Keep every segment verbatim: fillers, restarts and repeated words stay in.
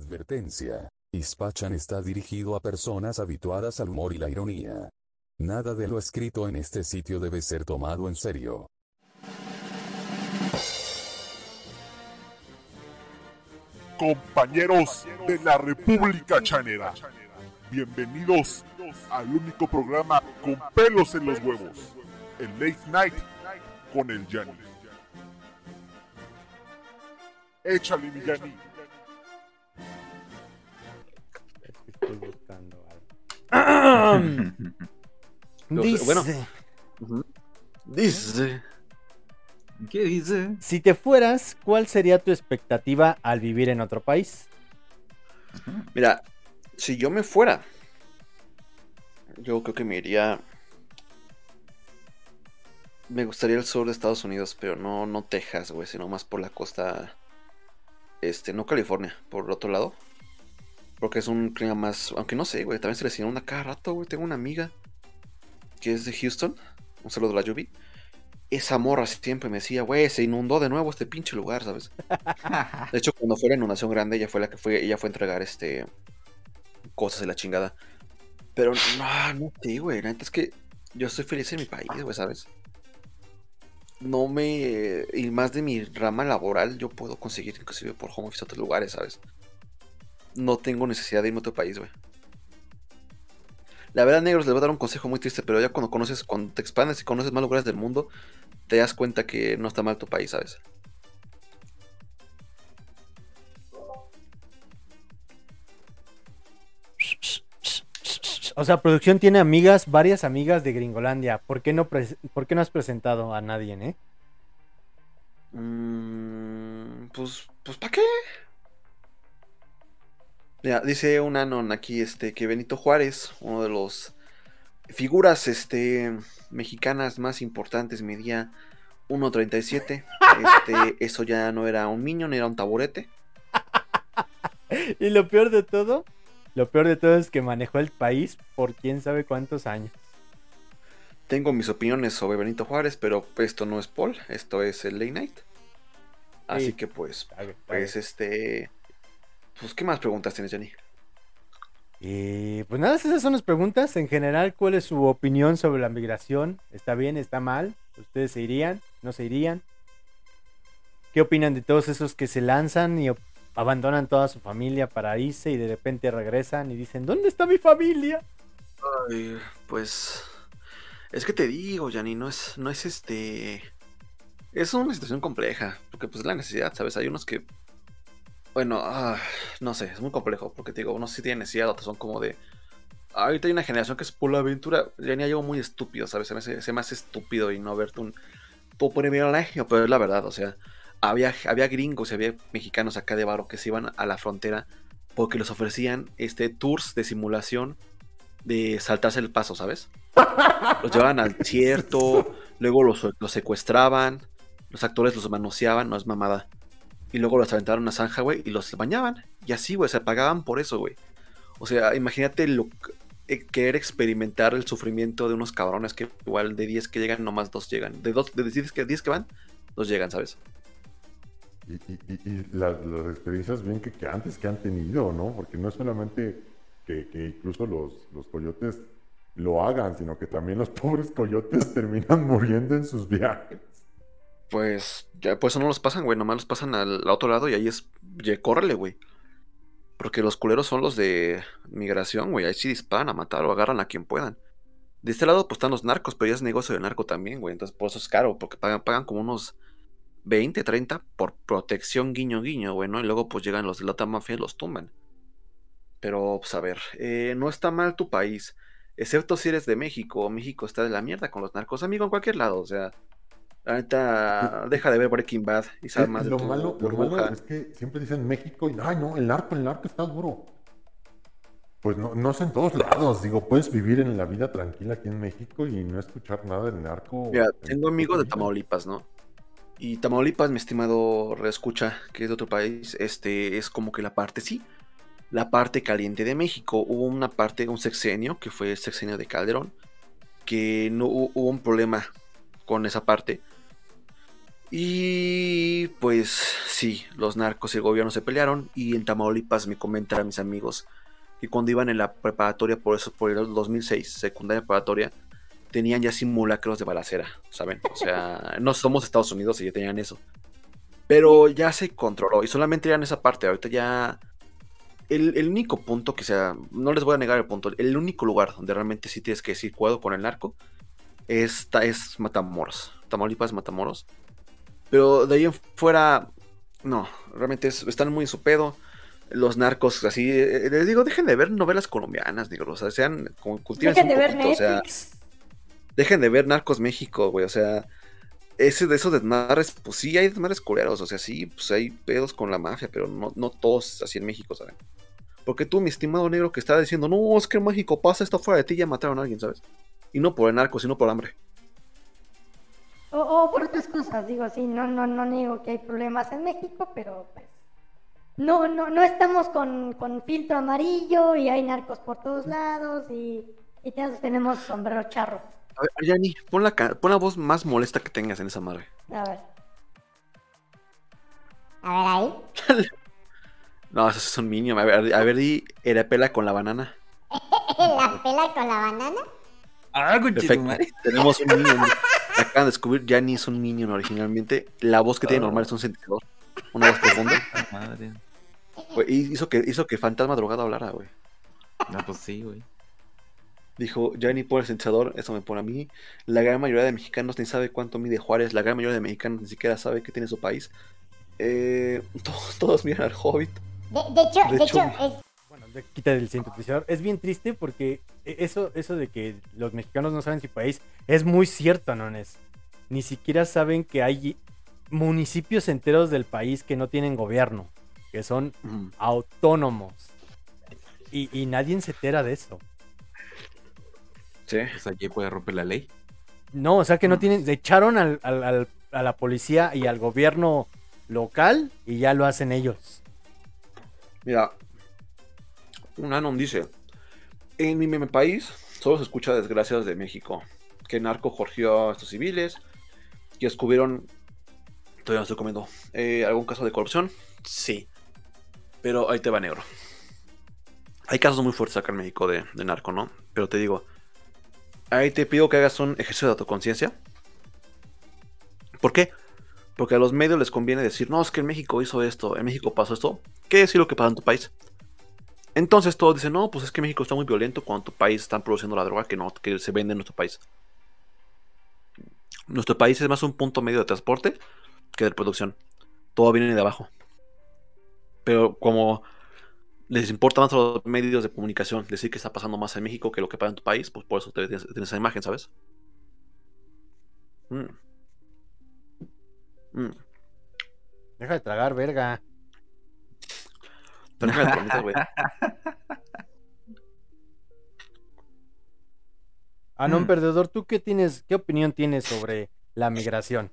Advertencia. Ispachan está dirigido a personas habituadas al humor y la ironía. Nada de lo escrito en este sitio debe ser tomado en serio. Compañeros de la República Chanera, bienvenidos al único programa con pelos en los huevos, el Late Night con el Yanni. Échale, mi Yanni. Estoy buscando algo. Dice, Bueno, uh-huh. dice, ¿qué dice? Si te fueras, ¿cuál sería tu expectativa al vivir en otro país? Mira, si yo me fuera, yo creo que me iría. Me gustaría el sur de Estados Unidos, pero no, no Texas, güey, sino más por la costa, este, no California, por el otro lado. Porque es un clima más, aunque no sé, güey, también se les inunda cada rato, güey. Tengo una amiga que es de Houston, un saludo de la lluvia. Esa morra siempre me decía, güey, se inundó de nuevo este pinche lugar, ¿sabes? De hecho, cuando fue la inundación grande, ella fue la que fue, ella fue a entregar este cosas de la chingada. Pero no, no sé, güey, la neta es que yo estoy feliz en mi país, güey, ¿sabes? No me... Y más de mi rama laboral, yo puedo conseguir inclusive por home office otros lugares, ¿sabes? No tengo necesidad de irme a otro país, güey. La verdad, negros, les voy a dar un consejo muy triste, pero ya cuando conoces, cuando te expandes y conoces más lugares del mundo, te das cuenta que no está mal tu país, ¿sabes? O sea, producción tiene amigas, varias amigas de Gringolandia. ¿Por qué no, pre- ¿por qué no has presentado a nadie, eh? Mm, pues, pues, ¿para qué? Mira, dice un anon aquí, este, que Benito Juárez, uno de los figuras, este, mexicanas más importantes, medía uno treinta y siete. Este, eso ya no era un minion, era un taburete. Y lo peor de todo, lo peor de todo es que manejó el país por quién sabe cuántos años. Tengo mis opiniones sobre Benito Juárez, pero esto no es Paul, esto es el Late Night. Así Sí. que pues, Cague, cague. pues este... Pues, ¿qué más preguntas tienes, Johnny? Y pues nada, esas son las preguntas. En general, ¿cuál es su opinión sobre la migración? ¿Está bien? ¿Está mal? ¿Ustedes se irían? ¿No se irían? ¿Qué opinan de todos esos que se lanzan y op- abandonan toda su familia para irse y de repente regresan y dicen, ¿dónde está mi familia? Ay, pues... Es que te digo, Johnny, no es, no es este... Es una situación compleja, porque pues es la necesidad, ¿sabes? Hay unos que... Bueno, ah, no sé, es muy complejo, porque te digo, unos sí tienen necesidad, otros son como de... Ahorita hay una generación que es por la aventura, ya ni hay algo muy estúpido, ¿sabes? Se me hace, se me hace estúpido y no verte un... Tu privilegio, pero es la verdad, o sea, había, había gringos y había mexicanos acá de varo que se iban a la frontera porque les ofrecían este tours de simulación de saltarse el paso, ¿sabes? Los llevaban al desierto, luego los, los secuestraban, los actores los manoseaban, no es mamada. Y luego los aventaron a una zanja, güey, y los bañaban. Y así, güey, se pagaban por eso, güey. O sea, imagínate lo, eh, querer experimentar el sufrimiento de unos cabrones que igual de diez que llegan, nomás dos llegan. De dos, de diez que, diez que van, dos llegan, ¿sabes? Y, y, y- y la- las experiencias bien que, que antes que han tenido, ¿no? Porque no es solamente que, que incluso los, los coyotes lo hagan, sino que también los pobres coyotes terminan muriendo en sus viajes. Pues, ya, pues eso no los pasan, güey, nomás los pasan al, al otro lado y ahí es, ya, córrele, güey. Porque los culeros son los de migración, güey, ahí sí disparan a matar o agarran a quien puedan. De este lado, pues están los narcos, pero ya es negocio de narco también, güey. Entonces, por eso es caro, porque pagan, pagan como unos veinte, treinta por protección, guiño, guiño, güey, ¿no? Y luego, pues llegan los de la otra mafia y los tumban. Pero, pues a ver, eh, no está mal tu país, excepto si eres de México. México está de la mierda con los narcos, amigo, en cualquier lado, o sea. La neta, deja de ver Breaking Bad y Eh, sabe más de lo tu malo, lo malo burbuja. es que siempre dicen México y, ay, no, el narco, el narco está duro. Pues no, no es en todos lados, digo, puedes vivir en la vida tranquila aquí en México y no escuchar nada del narco Mira, en tengo tu puta amigos de vida. Tamaulipas, ¿no? Y Tamaulipas, mi estimado reescucha, que es de otro país, este es como que la parte, sí, la parte caliente de México. Hubo una parte, un sexenio, que fue el sexenio de Calderón, que no hu- hubo un problema con esa parte. Y pues sí, los narcos y el gobierno se pelearon. Y en Tamaulipas me comentan a mis amigos que cuando iban en la preparatoria, por eso por el dos mil seis, secundaria preparatoria, tenían ya simulacros de balacera, ¿saben? O sea, no somos Estados Unidos y ya tenían eso. Pero ya se controló y solamente eran esa parte. Ahorita ya... El, el único punto que sea... No les voy a negar el punto. El único lugar donde realmente sí tienes que decir cuidado con el narco esta es Matamoros. Tamaulipas, Matamoros. Pero de ahí en fuera... No, realmente es- están muy en su pedo. Los narcos, así... eh, les digo, dejen de ver novelas colombianas, digo. O sea, sean... Como cultívense Dejen un de ver poquito, o sea... Netflix. Dejen de ver Narcos México, güey. O sea... Ese de esos desmadres, pues sí hay desmadres culeros, o sea, sí, pues hay pedos con la mafia, pero no, no todos así en México, ¿saben? Porque tú, mi estimado negro, que está diciendo, no, es que en México pasa esto fuera de ti, ya mataron a alguien, ¿sabes? Y no por el narco, sino por hambre. O, o por otras cosas, digo, sí, no, no, no niego que hay problemas en México, pero pues no, no, no estamos con, con filtro amarillo y hay narcos por todos lados y, y todos tenemos sombrero charro. A ver, Yanni, pon la, ca- pon la voz más molesta que tengas en esa madre. A ver. A ver ahí. No, eso es un niño. A ver, a ver, di Erapela con la banana. La pela con la banana. Ah, Perfecto. conchetumare. Tenemos un niño. Acaban de descubrir, Yanni es un niño originalmente. La voz que tiene Oh. normal es un sintetizador. Una voz profunda. Ah, madre. Güey, y hizo que, hizo que Fantasma Drogado hablara, güey. No, pues sí, güey. Dijo, ya ni por el sensador, eso me pone a mí. La gran mayoría de mexicanos ni sabe cuánto mide Juárez. La gran mayoría de mexicanos ni siquiera sabe qué tiene su país. Eh, todos, todos miran al Hobbit. De, de hecho, De de hecho- hecho, es, Bueno, de- quita el sintetizador. Es bien triste porque e- eso, eso de que los mexicanos no saben su país es muy cierto, ¿no? Es? Ni siquiera saben que hay municipios enteros del país que no tienen gobierno, que son Mm. autónomos. Y, y nadie se entera de eso. Sí. O sea, que puede romper la ley. No, o sea que no Mm. tienen. Echaron al, al- al- a la policía y al gobierno local y ya lo hacen ellos. Mira, un anon dice: en mi meme país solo se escucha desgracias de México. Que narco jorgió a estos civiles. Que descubrieron. Todavía no estoy comiendo. eh, ¿Algún caso de corrupción? Sí. Pero ahí te va, negro. Hay casos muy fuertes acá en México de, de narco, ¿no? Pero te digo, ahí te pido que hagas un ejercicio de autoconciencia. ¿Por qué? Porque a los medios les conviene decir, no, es que en México hizo esto, en México pasó esto. ¿Qué decir lo que pasa en tu país? Entonces todos dicen, no, pues es que México está muy violento cuando en tu país están produciendo la droga que no, que se vende en nuestro país. Nuestro país es más un punto medio de transporte que de producción. Todo viene de abajo. Pero como les importa más a los medios de comunicación decir que está pasando más en México que lo que pasa en tu país, pues por eso te- tienes, tienes esa imagen, ¿sabes? Mm. Mm. Deja de tragar, verga. Pero déjame te permitas, güey. Ah, no, Mm. perdedor, ¿tú qué tienes, qué opinión tienes sobre la migración?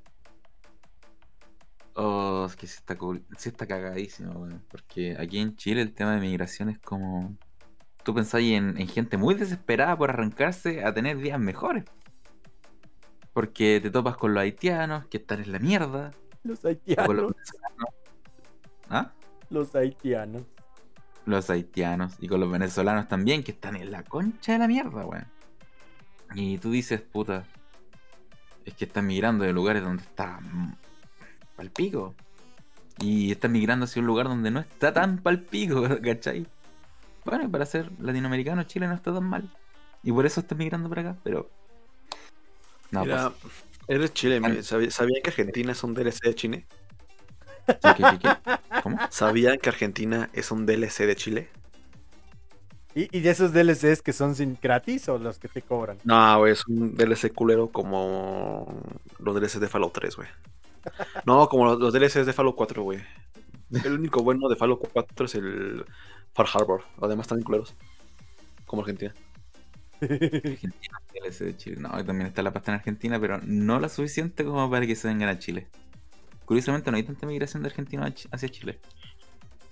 Oh, es que sí está, cool- sí está cagadísimo, weón. Porque aquí en Chile el tema de migración es como. Tú pensáis en, en gente muy desesperada por arrancarse a tener días mejores. Porque te topas con los haitianos que están en la mierda. Los O con los haitianos. venezolanos. ¿Ah? Los haitianos. Los haitianos. Y con los venezolanos también, que están en la concha de la mierda, weón. Y tú dices, puta. Es que están migrando de lugares donde está mm, palpico. Y están migrando hacia un lugar donde no está tan palpico, ¿cachai? Bueno, y para ser latinoamericano, Chile no está tan mal. Y por eso están migrando para acá, pero. No, Mira, pues. eres Chile, me- ¿sabí- ¿sabían que Argentina es un D L C de Chile? ¿Qué, qué, qué, qué? ¿Cómo? ¿Sabían que Argentina es un D L C de Chile? ¿Y, y de esos D L Cs que son sin gratis o los que te cobran? No, güey, es un D L C culero como los D L Cs de Fallout tres, güey. No, como los, los D L Cs de Fallout cuatro, güey. El único bueno de Fallout cuatro es el Far Harbor. Los demás están bien culeros. Como Argentina. Argentina, D L C de Chile. No, y también está la pasta en Argentina, pero no la suficiente como para que se vengan a Chile. Curiosamente no hay tanta migración de Argentina a Chi- hacia Chile.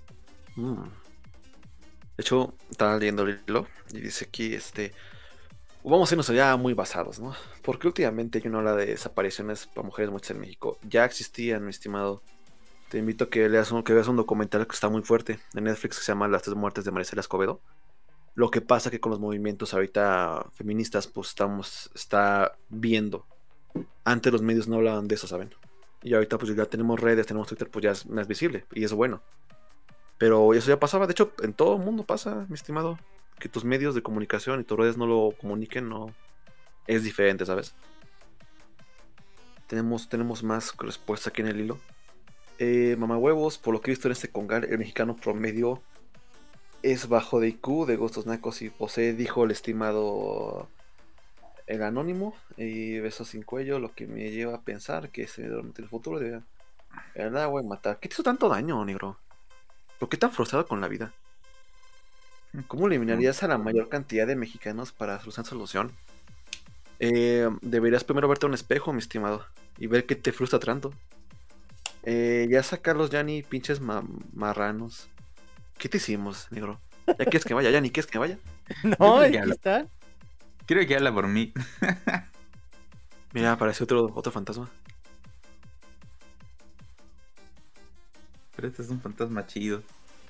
Mm. De hecho, estaba leyendo el hilo y dice aquí, este... Vamos a irnos allá muy basados, ¿no? Porque últimamente hay una ola de desapariciones para mujeres muertas en México. Ya existían, mi estimado. Te invito a que leas un, que veas un documental que está muy fuerte en Netflix que se llama Las tres muertes de Maricela Escobedo. Lo que pasa que con los movimientos ahorita feministas, pues estamos, está viendo. Antes los medios no hablaban de eso, ¿saben? Y ahorita pues ya tenemos redes, tenemos Twitter, pues ya es más visible. Y es bueno. Pero eso ya pasaba, de hecho, en todo el mundo pasa, mi estimado. Que tus medios de comunicación y tus redes no lo comuniquen, no. Es diferente, ¿sabes? Tenemos, tenemos más respuestas aquí en el hilo. Eh, mamahuevos, por lo que he visto en este congal, el mexicano promedio es bajo de I Q, de gustos nacos y posee, dijo el estimado el anónimo, y besos sin cuello, lo que me lleva a pensar que ese durante el futuro de verdad voy a matar. ¿Qué te hizo tanto daño, negro? ¿Por qué tan frustrado con la vida? ¿Cómo eliminarías a la mayor cantidad de mexicanos para solucionar solución? Eh, deberías primero verte a un espejo, mi estimado, y ver qué te frustra tanto. Eh, ya sacarlos, Yanni, pinches ma marranos. ¿Qué te hicimos, negro? ¿Ya quieres que vaya, Yanni? ¿Quieres que vaya? No, aquí está. Creo que habla por mí. Mira, apareció otro, otro fantasma. Pero este es un fantasma chido.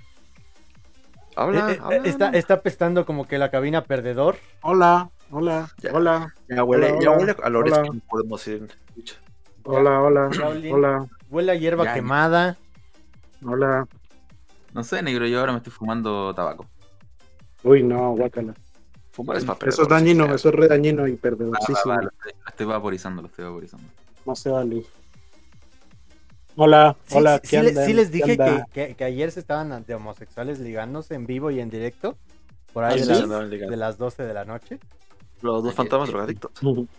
Habla, Eh, eh, habla. está, está pestando como que la cabina perdedor. Hola, hola, Ya. hola, Ya huele, hola, ya hola, huele a Lores hola. que no podemos ir. hola, hola, Ya olí. hola, Huele a hierba Ya, ya. quemada. hola. No sé, negro, yo ahora me estoy fumando tabaco. Uy, no, guácala. Fumar es papel. Eso es dañino, eso es re dañino y Va, va, perdedorcísimo. va, lo, estoy, lo estoy vaporizando, lo estoy vaporizando. No se vale. Hola, Sí, hola, sí, ¿qué sí le- andan? sí les ¿Qué dije que, anda? que, que ayer se estaban de homosexuales ligándose en vivo y en directo. Por ahí ¿Ah, de, sí? las, Andaban ligando. de las doce de la noche. Los dos fantasmas drogadictos.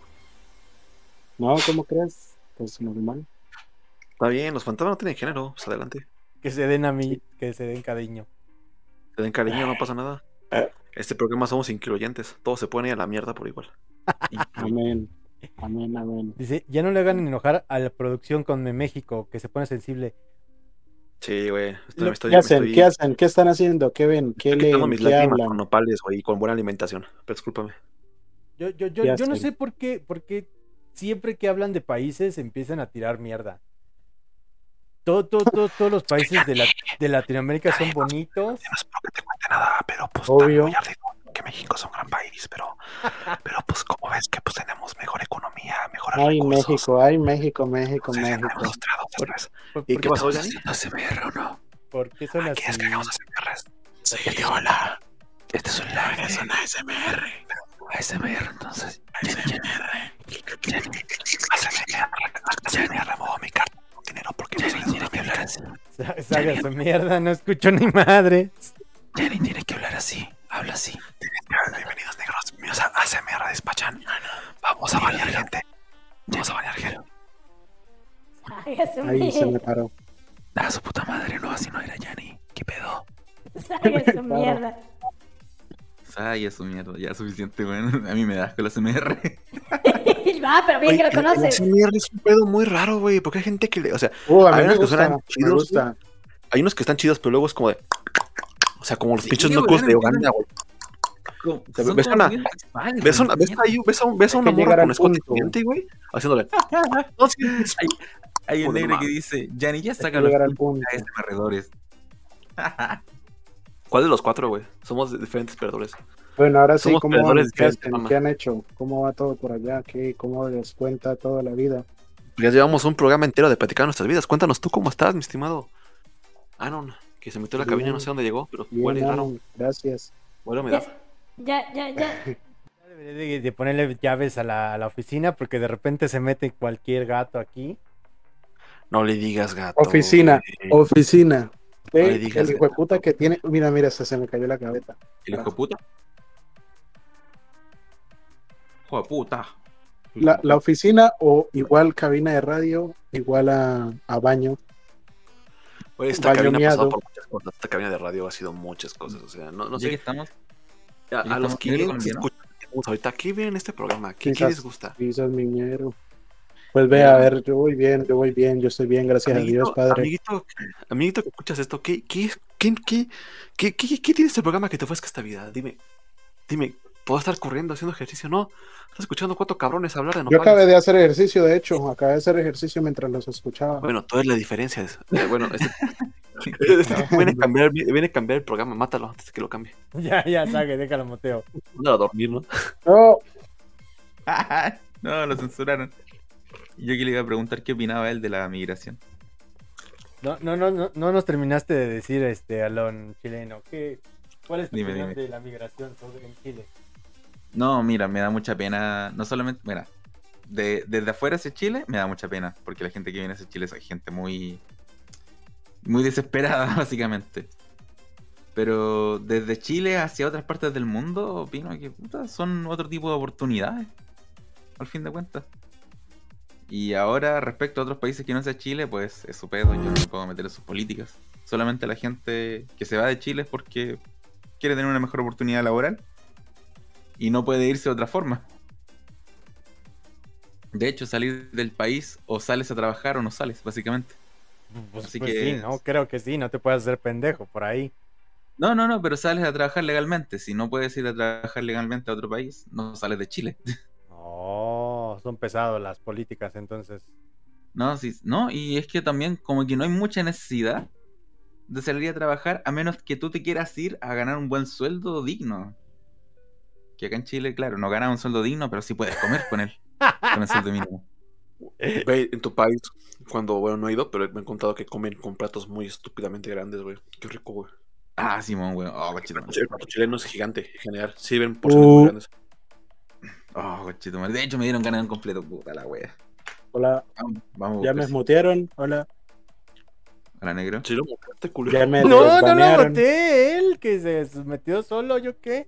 No, ¿cómo crees? Pues normal. Está bien, los fantasmas no tienen género. Pues adelante. Que se den a mí, que se den cariño. Te den cariño, no pasa nada. Este programa somos incluyentes. Todos se pueden ir a la mierda por igual. Amén. Amén, amén. Dice, ya no le hagan enojar a la producción con Me México, que se pone sensible. Sí, güey. Estoy, Lo- estoy, ¿Qué me hacen? estoy- ¿Qué hacen? ¿Qué están haciendo? ¿Qué ven? ¿Qué estoy quitando leen? mis ¿Qué lágrimas hablan? con nopales, güey, y con buena alimentación. Pero discúlpame. Yo, yo, yo, ¿Qué yo no hacen? sé por qué, por qué siempre que hablan de países empiezan a tirar mierda. Todo, todo, todo- todos los países de, la, de Latinoamérica son bonitos. No es porque te cuente nada, pero pues Obvio. muy ardido que México es un gran país, pero, pero pues como ves que pues tenemos mejor economía, mejores Ay, recursos. México, ay, México, México, Entonces, México. tenemos frustrados, Por- ¿sabes? ¿Por, ¿Y por- qué pasó, ¿Estamos Yanni? haciendo A S M R o no? por qué son así? ¿Quieres que hagamos A S M Rs? Sí, hola. Este es un live, es un A S M R. A S M R, entonces. A S M R. A S M R. A S M R, muevo mi carta con dinero porque no soy Tiene que de hablar así. Sa- Ságase mierda, no escucho ni madre. Jenny tiene que hablar así. Habla así. Bienvenidos, negros míos, a A S M R Despachan. Vamos a bañar gente. Vamos a bañar gente. Sáquese Ahí se me mierda. paró. A su puta madre, no, así no era Jenny. ¿Qué pedo? Sáquese mierda. Ay, ya su mierda, ya es suficiente, weón. A mí me da asco la A S M R. Va, pero bien que lo El A conoces. S M R es un pedo muy raro, güey, porque hay gente que le... O sea, Uh, a mí hay me unos que gusta, suenan me chidos, gusta. hay unos que están chidos, pero luego es como de... O sea, como los Sí, pinches güey, locos de no Uganda, güey. Como- sea, son ves como una- bien sexuales, Ves, güey, una, ves, mierda. ahí, ves a, un- ves a Hay una que morra llegar con al escote punto. gigante, güey, haciéndole... No, sí, sí. Hay, hay un Joder, negro ma. que dice, Jenny, ya Hay saca que los llegar al pinches punto. A S M R-dores. ¿Cuál de los cuatro, güey? Somos de diferentes perdedores. Bueno, ahora sí, Somos ¿cómo van? perdedores ¿Qué, diferentes, hacen? mamá. ¿Qué han hecho? ¿Cómo va todo por allá? ¿Qué, ¿Cómo les cuenta toda la vida? Ya llevamos un programa entero de platicar nuestras vidas. Cuéntanos tú cómo estás, mi estimado Anon, que se metió en la cabina, Bien. no sé dónde llegó, pero Bien, huele raro. Alan, gracias. Huele a humedad. Ya, ya, ya. Debería de, de ponerle llaves a la, a la oficina porque de repente se mete cualquier gato aquí. No le digas gato. Oficina, güey. oficina. No le Eh, digas el hijo de gato. puta que tiene. Mira, mira, se, se me cayó la cabeza. ¿El hijo de puta? Hijo de puta. La, la oficina o igual cabina de radio, igual a, a baño. Güey, esta baño cabina ha pasado miado. por muchas cosas. Esta cabina de radio ha sido muchas cosas. O sea, no, no Ya que sé. estamos, A, a ya los estamos quinientos colombiano. escuchas que tenemos ahorita, ¿qué ven en este programa? ¿Qué, qué Quizás- les gusta? Quizás miñero. Pues ve, a ver, yo voy bien, yo voy bien, yo estoy bien, gracias a Dios, padre. amiguito, amiguito que escuchas esto, ¿qué, qué, qué, qué, qué, qué, qué tiene este programa que te ofrezca esta vida? Dime, dime, puedo estar corriendo haciendo ejercicio. No, estás escuchando cuatro cabrones hablar de Yo nopales. acabé de hacer ejercicio, de hecho. Acabé de hacer ejercicio mientras los escuchaba. Bueno, toda la diferencia es. eh, bueno, este, este tipo viene, a cambiar, viene a cambiar el programa. Mátalo antes de que lo cambie. Ya, ya, saque, déjalo, Mateo. Mándalo a dormir, ¿no? No, No, lo censuraron. Yo que le iba a preguntar qué opinaba él de la migración. No, no, no, no, no nos terminaste de decir, este, Alon chileno. ¿Qué, ¿Cuál es tu Dime, opinión dime. de la migración sobre en Chile? No, mira, me da mucha pena. No solamente, mira, de, desde afuera hacia Chile me da mucha pena. Porque la gente que viene hacia Chile es gente muy. Muy desesperada, básicamente. Pero desde Chile hacia otras partes del mundo, opino que puta, son otro tipo de oportunidades. Al fin de cuentas. Y ahora, respecto a otros países que no sea Chile, pues es su pedo. Yo no me puedo meter en sus políticas. Solamente la gente que se va de Chile es porque quiere tener una mejor oportunidad laboral. Y no puede irse de otra forma. De hecho, salir del país o sales a trabajar o no sales, básicamente. Pues, Así pues que- sí, no, creo que sí, no te puedes hacer pendejo por ahí. No, no, no, pero sales a trabajar legalmente. Si no puedes ir a trabajar legalmente a otro país, no sales de Chile. No, son pesados las políticas entonces. No, sí, no, y es que también como que no hay mucha necesidad de salir a trabajar a menos que tú te quieras ir a ganar un buen sueldo digno. Que acá en Chile, claro, no ganas un sueldo digno, pero sí puedes comer con él, con el sueldo mínimo. Güey, en tu país, cuando, bueno, no he ido, pero me han contado que comen con platos muy estúpidamente grandes, güey. Qué rico, güey. Ah, Simón, weón. Oh, cochito. El plato chileno es gigante, en general. Sirven porciones Uh. muy grandes. Oh, cochito. madre. De hecho, me dieron ganas de un completo, puta la wea. hola, Vamos, vamos. ya me pues. mutearon. Hola, Hola, negro. Sí, lo mostraste, culero. ya me No, no lo desbanearon. voté, él que se metió solo, ¿yo qué?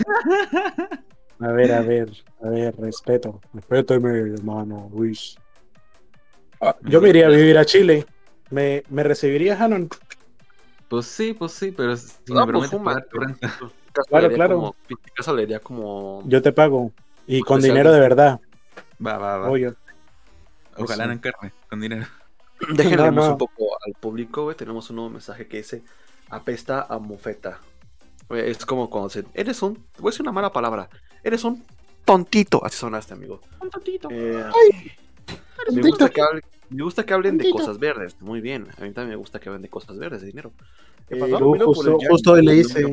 A ver, a ver, a ver, respeto. Respétame, hermano Luis. Ah, yo me iría a vivir a Chile. ¿Me, me recibirías, Hanon? Pues sí, pues sí, pero si No, me pues prometes fuma. pagar tu renta. Claro, claro. Como, en mi casa le diría como... Yo te pago. Y con Especial. dinero de verdad, Va, va, va. obvio. Ojalá Eso. no en carne, con dinero. Déjenle No, leemos no. un poco al público, güey. Tenemos un nuevo mensaje que dice: apesta a mofeta. Güey, es como cuando dicen: eres un. Voy a decir una mala palabra. Eres un tontito. Así sonaste, amigo. Un tontito. me, gusta que hablen, me gusta que hablen de Tontito. cosas verdes. Muy bien. A mí también me gusta que hablen de cosas verdes, de dinero. ¿Qué Eh, pasó? luego- Tú luego por el justo, Yanni, justo hoy le luego- hice.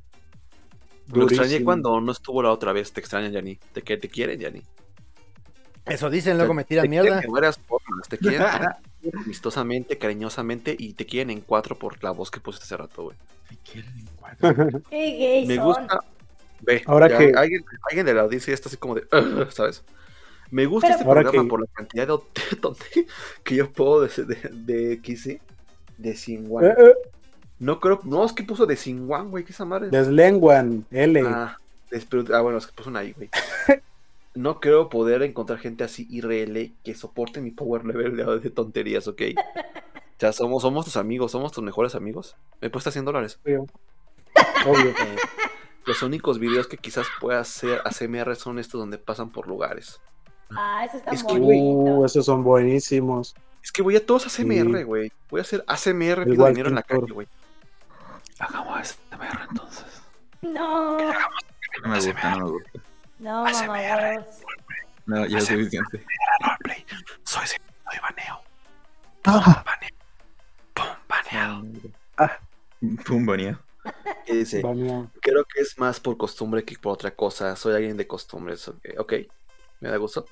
Lo extrañé Durísimo. cuando no estuvo la otra vez. Te extrañan, Yanni. ¿De qué te quieren, Yanni? Eso dicen, luego me Te tiran quieren mierda. de varias formas. Te quieren amistosamente, cariñosamente y te quieren en cuatro por la voz que pusiste hace rato, güey. Me quieren en cuatro. Qué gays Me son. gusta. Ve, Ahora ya que- alguien, alguien de la audiencia está así como de. "Ugh", ¿sabes? Me gusta Pero- este Ahora programa que- por la cantidad de ot- tonte- que yo puedo de, de, de ¿qué hice? De Sinwan. Eh, eh, No creo. No, es que puso de Sinwan, güey. ¿Qué esa madre? Deslenguan, L. Ah, des- pero- ah, bueno, es que puso una ahí, güey. No creo poder encontrar gente así I R L que soporte mi power level de, de tonterías, ¿ok? Ya somos, somos tus amigos, somos tus mejores amigos. Me cuesta cien dólares. Obvio. Obvio. Eh, los únicos videos que quizás pueda hacer A S M R son estos donde pasan por lugares. Ah, eso está Es que, bonito. Uh, esos son buenísimos. Es que voy a todos A S M R, Sí. güey. Voy a hacer A S M R, El pido dinero en la Walking calle, Tour. güey. Hagamos A S M R entonces. No, No me gusta, no me gusta. no, mamá, huevos. No, ya es suficiente. Roleplay. Soy ese, soy baneo. Ah, Pum, baneado. Pum, bonito. Y dice, baneado. creo que es más por costumbre que por otra cosa. Soy alguien de costumbres. Ok, okay. Me da gusto.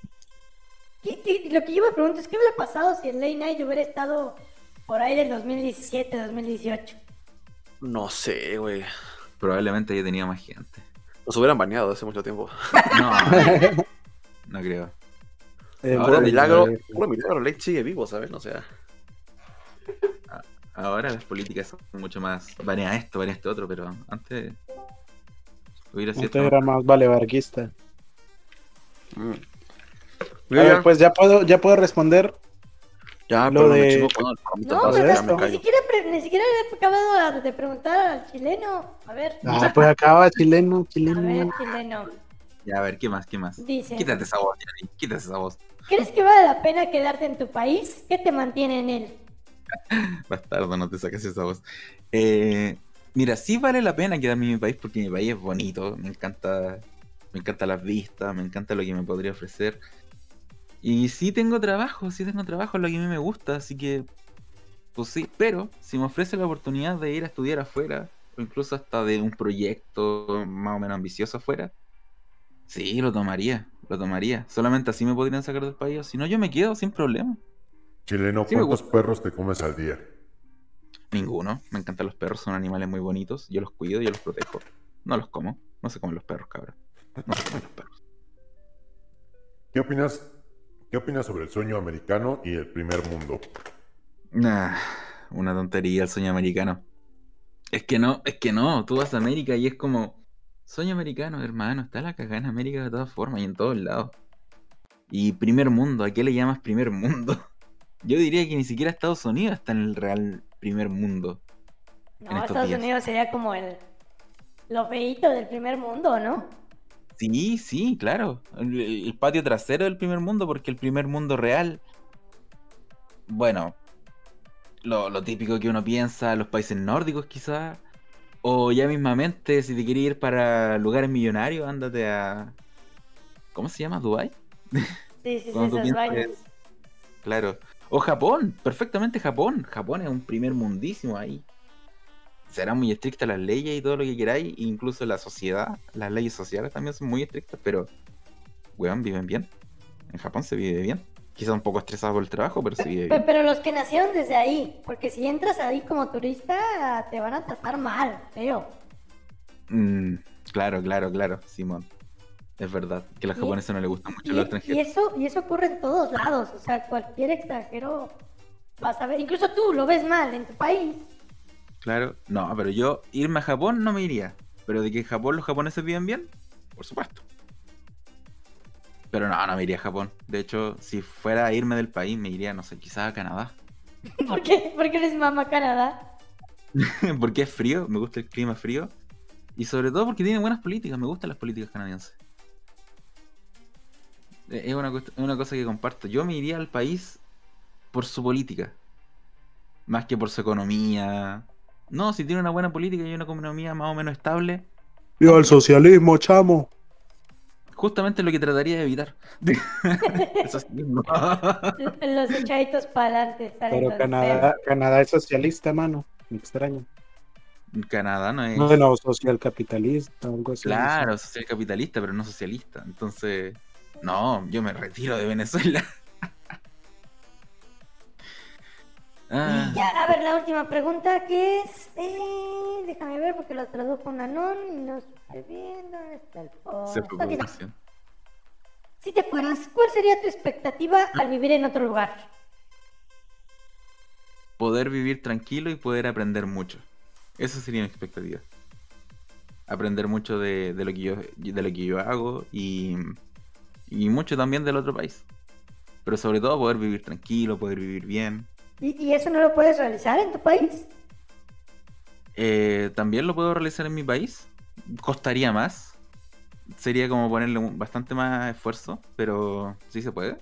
¿Qué- qué- Lo que yo me pregunto es qué hubiera pasado si el Late Night hubiera estado por ahí del dos mil diecisiete, dos mil dieciocho. No sé, güey. Probablemente haya tenido más gente. Nos hubieran baneado hace mucho tiempo. No, no creo. Eh, Puro bueno, milagro, eh, puro milagro. Late sigue vivo, ¿saben? O sea, Ahora las políticas son mucho más. Banea esto, banea este otro, pero antes. Hubiera sido. Usted era más vale barquista. mm. A ver, ya, pues ya puedo, ya puedo responder. ya, lo pero me de- chingo con el palomito, No, paso, pero de ya ni, me esto. callo. siquiera, pre- ni siquiera le he acabado de preguntar al chileno. A ver, Ah, pues acaba chileno, a ver, chileno. chileno. Ya, a ver, ¿qué más? ¿Qué más? Dice, Quítate esa voz, Yanni. Quítate esa voz. ¿crees que vale la pena quedarte en tu país? ¿Qué te mantiene en él? Bastardo, no te saques esa voz. Eh, Mira, sí vale la pena quedarme en mi país porque mi país es bonito, me encanta, me encantan las vistas, me encanta lo que me podría ofrecer. Y sí tengo trabajo, sí tengo trabajo, es lo que a mí me gusta, así que, pues sí, pero si me ofrece la oportunidad de ir a estudiar afuera, o incluso hasta de un proyecto más o menos ambicioso afuera, sí, lo tomaría, lo tomaría. Solamente así me podrían sacar del país, si no yo me quedo sin problema. Chileno, Sí me ¿cuántos gusta. perros te comes al día? Ninguno, me encantan los perros, son animales muy bonitos, yo los cuido, yo los protejo. No los como, no se comen los perros, cabrón. No se comen los perros. ¿Qué opinas, qué opinas sobre el sueño americano y el primer mundo? Nah, una tontería el sueño americano. Es que no, es que no, tú vas a América y es como sueño americano, hermano, está la cagada en América de todas formas y en todos lados. Y primer mundo, ¿a qué le llamas primer mundo? Yo diría que ni siquiera Estados Unidos está en el real primer mundo. en No, estos Estados días. Unidos sería como el lo feíto del primer mundo, ¿no? Sí, sí, claro. El, el patio trasero del primer mundo, porque el primer mundo real, bueno, lo, lo típico que uno piensa, los países nórdicos quizás, o ya mismamente, si te quieres ir para lugares millonarios, ándate a... ¿Cómo se llama? ¿Dubái? Sí, sí, sí, Cuando tú esas piensas, vainas. claro. O Japón, perfectamente Japón. Japón es un primer mundísimo ahí. Serán muy estrictas las leyes y todo lo que queráis, incluso la sociedad, las leyes sociales también son muy estrictas, pero, weón, viven bien. En Japón se vive bien. Quizá un poco estresado por el trabajo, pero se vive Pe- bien. Pero los que nacieron desde ahí, porque si entras ahí como turista, te van a tratar mal, feo. Mm, claro, claro, claro, Simón. Es verdad que a los Y- japoneses no les gusta mucho Y, los y extranjeros. eso, y eso ocurre en todos lados, o sea, cualquier extranjero vas a ver, incluso tú lo ves mal en tu país. Claro, no, pero yo irme a Japón no me iría. Pero de que en Japón los japoneses viven bien, por supuesto. Pero no, no me iría a Japón. De hecho, si fuera a irme del país, me iría, no sé, quizás a Canadá. ¿Por qué? Porque eres mamá Canadá. Porque es frío, me gusta el clima frío. Y sobre todo porque tiene buenas políticas, me gustan las políticas canadienses. Eh, Es una, cuest- es una cosa que comparto. Yo me iría al país por su política, más que por su economía. No, si tiene una buena política y una economía más o menos estable, Viva el socialismo, chamo. justamente lo que trataría de evitar. Eso sí, no. Los echaditos para adelante salen Pero los Canadá, feos. Canadá es socialista, mano. Me extraño. Canadá no es... Bueno, social capitalista, algo así. Claro, social capitalista, pero no socialista. Entonces, no, yo me retiro de Venezuela. Ah, Y ya, a ver, la última pregunta que es. Eh, déjame ver porque lo tradujo un anón y no estoy viendo. ¿Dónde está el post? se fue Aquí está. producción. Si te fueras, ¿cuál sería tu expectativa al vivir en otro lugar? Poder vivir tranquilo y poder aprender mucho. Esa sería mi expectativa. Aprender mucho de, de lo que yo de lo que yo hago y, y mucho también del otro país. Pero sobre todo poder vivir tranquilo, poder vivir bien. ¿Y, y eso no lo puedes realizar en tu país? Eh, también lo puedo realizar en mi país. Costaría más. Sería como ponerle un- bastante más esfuerzo, pero sí se puede.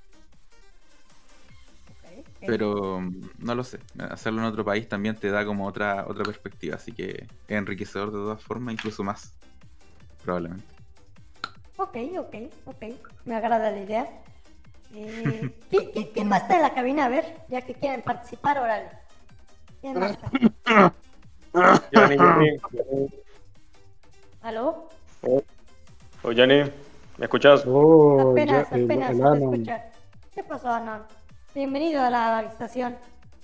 Pero mm, no lo sé. Hacerlo en otro país también te da como otra otra perspectiva, así que es enriquecedor de todas formas, incluso más, probablemente. Ok, ok, ok. Me agrada la idea. Eh, ¿qui- qui- ¿Quién más está en la cabina? A ver, ya que quieren participar, órale. ¿Quién más está? Johnny, Johnny. ¿Aló? Oh, Johnny, ¿me escuchas? Oh, Apenas, ya, el, apenas el se te Anon. escucha. ¿Qué pasó, Anon? Bienvenido a la estación.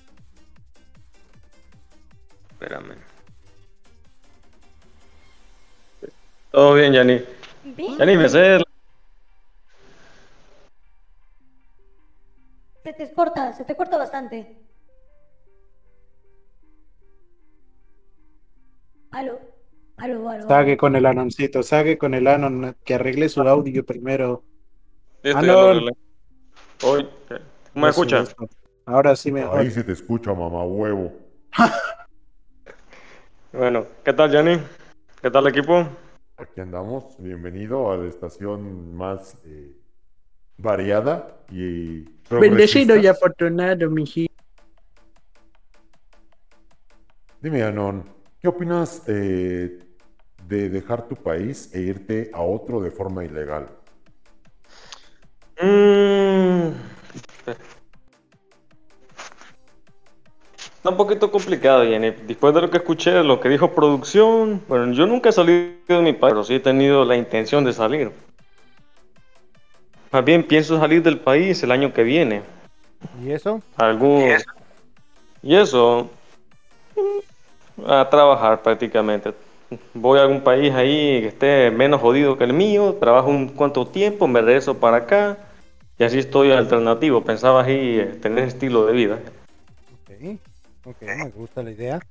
Espérame. Todo bien, Johnny. Bien. Johnny, me sé. Se te corta, se te corta bastante. ¿Aló? ¿Aló, aló? Sague con el Anoncito, sague con el Anon, que arregle su audio primero. Listo, ya lo Anon. arreglé. Oye, ¿me Eso, escuchas? eso. Ahora sí mejor. Ahí se te escucha, mamá huevo. Bueno, ¿qué tal, Johnny? ¿Qué tal, equipo? Aquí andamos. Bienvenido a la estación más eh, variada y Bendecido progresista. y afortunado, miji. Dime, Anon, ¿Qué opinas eh, de dejar tu país e irte a otro de forma ilegal? Mm, Está un poquito complicado, Jenny. Después de lo que escuché, lo que dijo producción, bueno, yo nunca he salido de mi país, pero sí he tenido la intención de salir. Más bien pienso salir del país el año que viene. ¿Y eso? Algún... Y eso, a trabajar prácticamente. Voy a algún país ahí que esté menos jodido que el mío, trabajo un cuanto tiempo, me regreso para acá y así estoy alternativo. Pensaba así eh, tener estilo de vida. Ok, ok, me gusta la idea.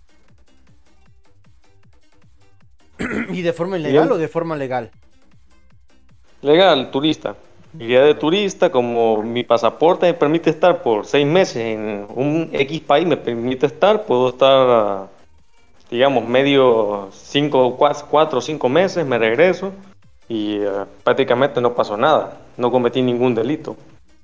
¿Y de forma ilegal Bien. o de forma legal? Legal, turista. Iría de turista, como mi pasaporte me permite estar por seis meses en un X país, me permite estar, puedo estar, digamos, medio cinco, cua- cuatro o cinco meses, me regreso y eh, prácticamente no pasó nada, no cometí ningún delito.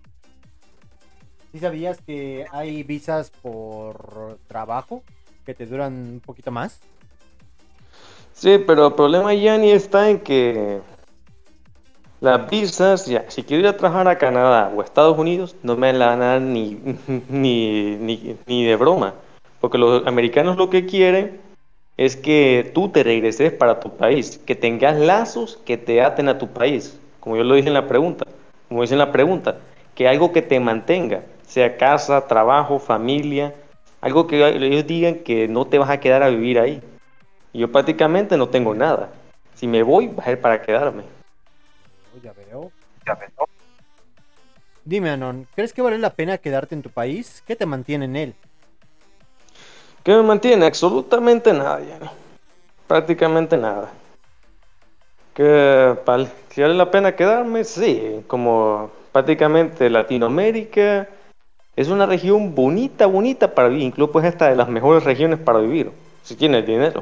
¿Sí sabías que hay visas por trabajo que te duran un poquito más? Sí, pero el problema, Yanni, está en que las visas, ya, si quiero ir a trabajar a Canadá o Estados Unidos, no me la van a dar ni, ni, ni, ni de broma. Porque los americanos lo que quieren es que tú te regreses para tu país, que tengas lazos que te aten a tu país. Como yo lo dije en la pregunta, como dice en la pregunta, que algo que te mantenga, sea casa, trabajo, familia, algo que ellos digan que no te vas a quedar a vivir ahí. Y yo prácticamente no tengo nada. Si me voy, va a ser para quedarme. Oh, ya veo. Dime, Anon, ¿crees que vale la pena quedarte en tu país? ¿Qué te mantiene en él? ¿Qué me mantiene? Absolutamente nada, Jenny. Prácticamente nada. Que pal- si vale la pena quedarme, sí. Como prácticamente Latinoamérica es una región bonita, bonita para vivir. Incluso pues esta de las mejores regiones para vivir, si tienes dinero.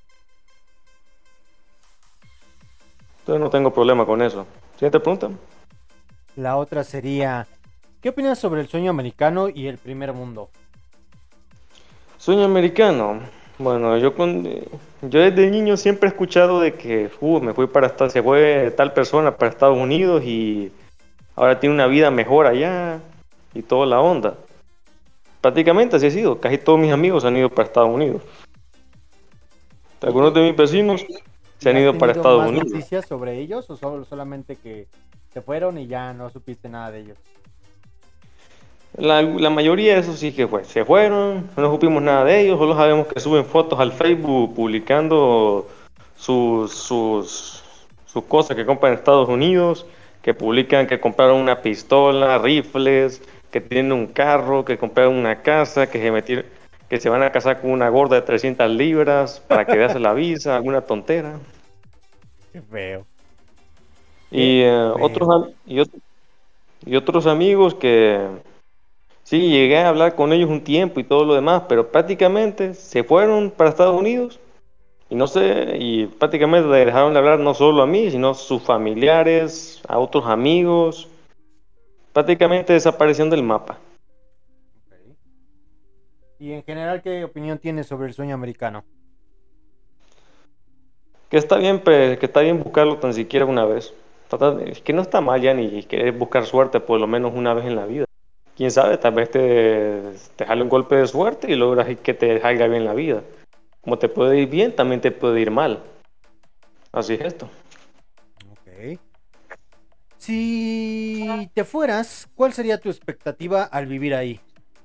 Entonces no tengo problema con eso. Siguiente pregunta. La otra sería, ¿qué opinas sobre el sueño americano y el primer mundo? Sueño americano. Bueno, yo con, yo desde niño siempre he escuchado de que uh, me fui para esta, se fue tal persona para Estados Unidos y ahora tiene una vida mejor allá y toda la onda. Prácticamente así ha sido. Casi todos mis amigos han ido para Estados Unidos. Algunos de mis vecinos se han ¿Y has ido para tenido Estados más Unidos. noticias sobre ellos o solo, solamente que se fueron y ya no supiste nada de ellos? La, la mayoría de esos sí que fue. Se fueron, no supimos nada de ellos, solo sabemos que suben fotos al Facebook publicando sus, sus, sus cosas que compran en Estados Unidos, que publican que compraron una pistola, rifles, que tienen un carro, que compraron una casa, que se metieron, que se van a casar con una gorda de trescientas libras para que veas la visa, alguna tontera. Qué feo. Y, Qué eh, feo. otros, am- y, ot- y otros amigos que sí, llegué a hablar con ellos un tiempo y todo lo demás, pero prácticamente se fueron para Estados Unidos y no sé, y prácticamente le dejaron de hablar no solo a mí, sino a sus familiares, a otros amigos. Prácticamente desaparecieron del mapa. Ok. Y en general, ¿qué opinión tienes sobre el sueño americano? Que está bien, pe- que está bien buscarlo tan siquiera una vez. Trata de- Es que no está mal ya ni querer buscar suerte por lo menos una vez en la vida. Quién sabe, tal vez te, te jale un golpe de suerte y logras que te salga bien la vida. Como te puede ir bien, también te puede ir mal. Así es esto. Ok. Si te fueras, ¿cuál sería tu expectativa al vivir ahí?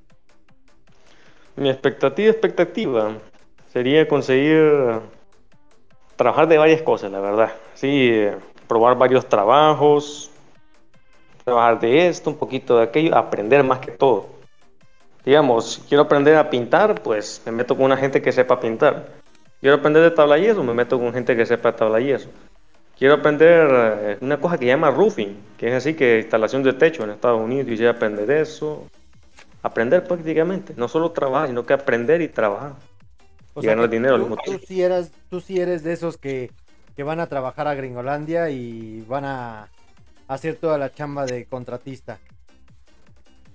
Mi expectativa, expectativa sería conseguir trabajar de varias cosas, la verdad. Sí, eh, probar varios trabajos, trabajar de esto, un poquito de aquello, aprender más que todo. Digamos, si quiero aprender a pintar, pues me meto con una gente que sepa pintar. Quiero aprender de tabla yeso, me meto con gente que sepa tabla yeso. Quiero aprender eh, una cosa que se llama roofing, que es así que instalación de techo en Estados Unidos. Quisiera aprender eso. Aprender prácticamente, no solo trabajar, sino que aprender y trabajar. O Y sea, ganar que dinero al tú, mismo tú tiempo. sí eras, tú sí eres de esos que, que van a trabajar a Gringolandia y van a hacer toda la chamba de contratista.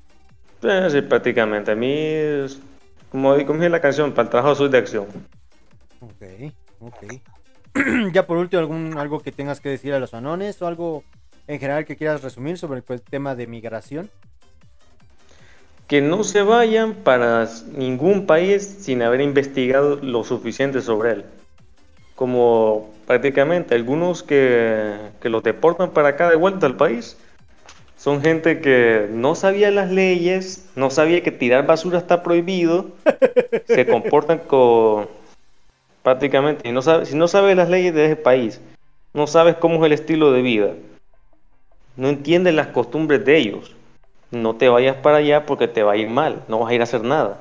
Eh, sí, prácticamente. A mí, es- como, como dice la canción, para el trabajo soy de acción. Ok, ok. Ya por último, algún, algo que tengas que decir a los anones o algo en general que quieras resumir sobre el pues, tema de migración. Que no se vayan para ningún país sin haber investigado lo suficiente sobre él. Como prácticamente algunos que, que los deportan para acá de vuelta al país, son gente que no sabía las leyes, no sabía que tirar basura está prohibido, se comportan con prácticamente, y no sabe, si no sabes las leyes de ese país, no sabes cómo es el estilo de vida, no entiendes las costumbres de ellos, no te vayas para allá porque te va a ir mal, no vas a ir a hacer nada.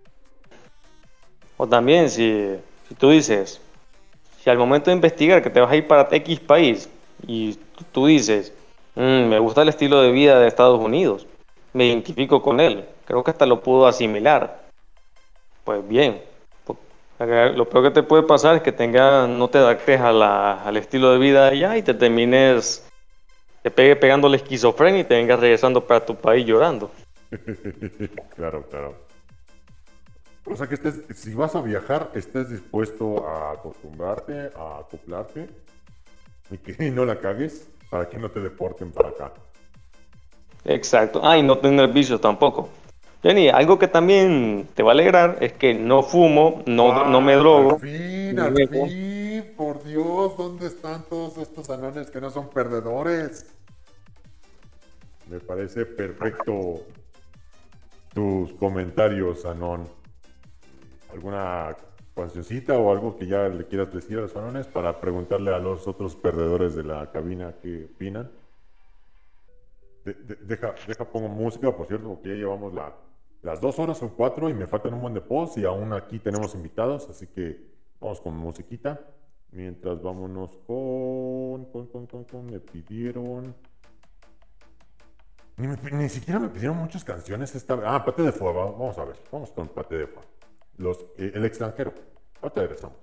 O también si, si tú dices, si al momento de investigar que te vas a ir para X país y tú dices, mmm, me gusta el estilo de vida de Estados Unidos, me identifico con él, creo que hasta lo puedo asimilar, pues bien, lo peor que te puede pasar es que tenga, no te adaptes a la, al estilo de vida de allá y te termines, te pegue pegando la esquizofrenia y te vengas regresando para tu país llorando. Claro, claro. O sea que estés, si vas a viajar, estés dispuesto a acostumbrarte, a acoplarte y que no la cagues para que no te deporten para acá. Exacto. Ah, y no tener vicios tampoco. Jenny, algo que también te va a alegrar es que no fumo, no, ah, no me drogo. Al fin, al fin, por Dios, ¿dónde están todos estos anones que no son perdedores? Me parece perfecto tus comentarios, Anón. ¿Alguna cancioncita o algo que ya le quieras decir a los anones para preguntarle a los otros perdedores de la cabina qué opinan? De, de, deja, deja, pongo música, por cierto, porque ya llevamos la, las dos horas o cuatro y me faltan un buen de post y aún aquí tenemos invitados, así que vamos con musiquita. Mientras vámonos con, con, con, con, con me pidieron... Ni, me, ni siquiera me pidieron muchas canciones esta vez. Ah, Pate de Fuego, vamos a ver, vamos con Pate de Fuego. Los, eh, el extranjero. Ahorita regresamos.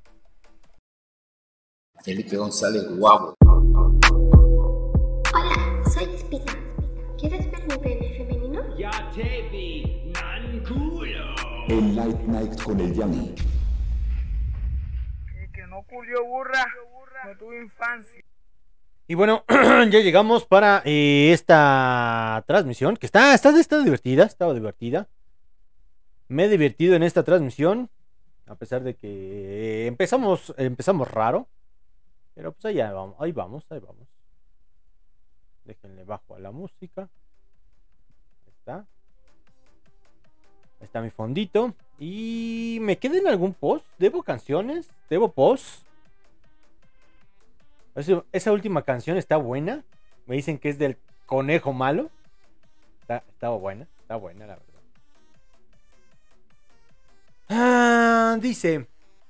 Felipe González, guapo. Hola, soy Espina. ¿Quieres ver mi pene femenino? Ya te vi, man culo. El Night Night con el Yanni. Que, que no culió burra, no tuve infancia. Y bueno, ya llegamos para eh, esta transmisión, que está, está, está divertida, estaba divertida. Me he divertido en esta transmisión, a pesar de que empezamos, empezamos raro. Pero pues allá vamos, ahí vamos, ahí vamos. Déjenle bajo a la música. Ahí está. Ahí está mi fondito. Y me queda en algún post. ¿Debo canciones? ¿Debo post? Esa última canción está buena. Me dicen que es del conejo malo. Está, está buena, está buena la verdad. Ah, dice: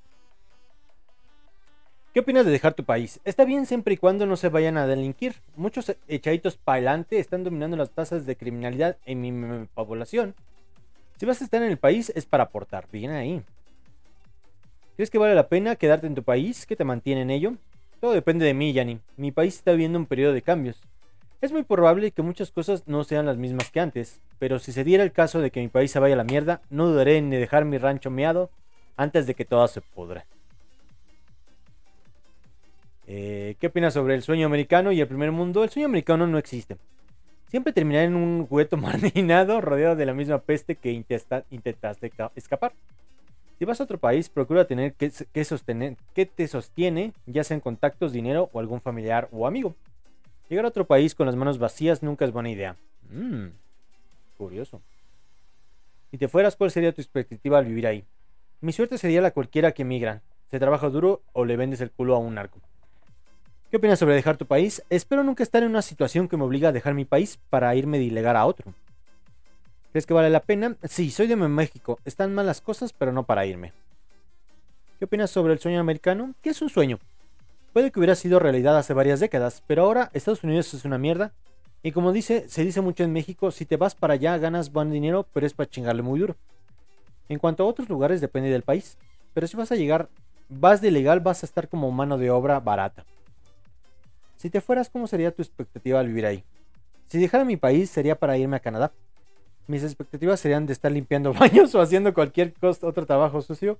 ¿qué opinas de dejar tu país? Está bien siempre y cuando no se vayan a delinquir. Muchos echaditos para adelante están dominando las tasas de criminalidad en mi población. Si vas a estar en el país es para aportar. Bien ahí. ¿Crees que vale la pena quedarte en tu país? ¿Qué te mantiene en ello? Todo depende de mí, Yanni. Mi país está viviendo un periodo de cambios. Es muy probable que muchas cosas no sean las mismas que antes, pero si se diera el caso de que mi país se vaya a la mierda, no dudaré en dejar mi rancho meado antes de que todo se pudra. Eh, ¿Qué opinas sobre el sueño americano y el primer mundo? El sueño americano no existe. Siempre terminaré en un juguete marginado rodeado de la misma peste que intesta, intentaste escapar. Si vas a otro país, procura tener que, que sostener, que te sostiene, ya sean contactos, dinero o algún familiar o amigo. Llegar a otro país con las manos vacías nunca es buena idea. Mmm, curioso. Si te fueras, ¿cuál sería tu expectativa al vivir ahí? Mi suerte sería la cualquiera que emigran. Se trabaja duro o le vendes el culo a un narco. ¿Qué opinas sobre dejar tu país? Espero nunca estar en una situación que me obliga a dejar mi país para irme de ilegal a otro. ¿Crees que vale la pena? Sí, soy de México. Están mal las cosas, pero no para irme. ¿Qué opinas sobre el sueño americano? ¿Qué es un sueño? Puede que hubiera sido realidad hace varias décadas, pero ahora Estados Unidos es una mierda. Y como dice, se dice mucho en México, si te vas para allá ganas buen dinero, pero es para chingarle muy duro. En cuanto a otros lugares depende del país. Pero si vas a llegar, vas de ilegal, vas a estar como mano de obra barata. Si te fueras, ¿cómo sería tu expectativa al vivir ahí? Si dejara mi país, sería para irme a Canadá. Mis expectativas serían de estar limpiando baños o haciendo cualquier cosa, otro trabajo sucio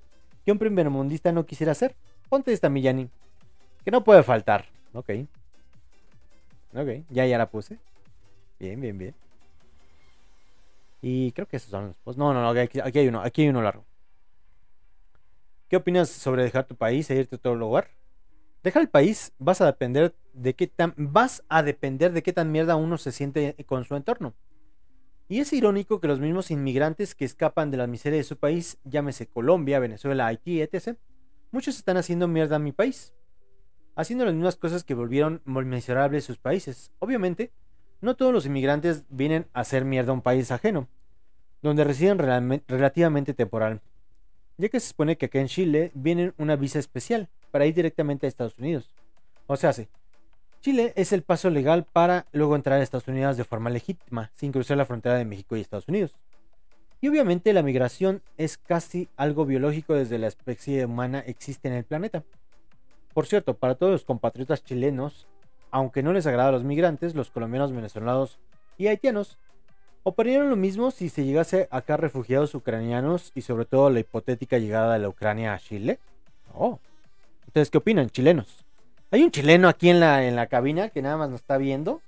que un primermundista no quisiera hacer? Ponte esta, Millani. Que no puede faltar. Ok. Ok, ya, ya la puse. Bien, bien, bien. Y creo que esos son los posts. No, no, no, aquí, aquí hay uno, aquí hay uno largo. ¿Qué opinas sobre dejar tu país e irte a otro lugar? Dejar el país vas a depender de qué tan vas a depender de qué tan mierda uno se siente con su entorno. Y es irónico que los mismos inmigrantes que escapan de la miseria de su país, llámese Colombia, Venezuela, Haití, etcétera, muchos están haciendo mierda a mi país, haciendo las mismas cosas que volvieron miserables sus países. Obviamente, no todos los inmigrantes vienen a hacer mierda a un país ajeno, donde residen rel- relativamente temporal, ya que se supone que acá en Chile vienen una visa especial para ir directamente a Estados Unidos. O sea, sí, Chile es el paso legal para luego entrar a Estados Unidos de forma legítima, sin cruzar la frontera de México y Estados Unidos. Y obviamente la migración es casi algo biológico desde la especie humana existe en el planeta. Por cierto, para todos los compatriotas chilenos, aunque no les agrada a los migrantes, los colombianos, venezolanos y haitianos, opinarían lo mismo si se llegase acá refugiados ucranianos y sobre todo la hipotética llegada de la Ucrania a Chile. Oh. ¿Ustedes qué opinan, chilenos? Hay un chileno aquí en la, en la cabina que nada más nos está viendo.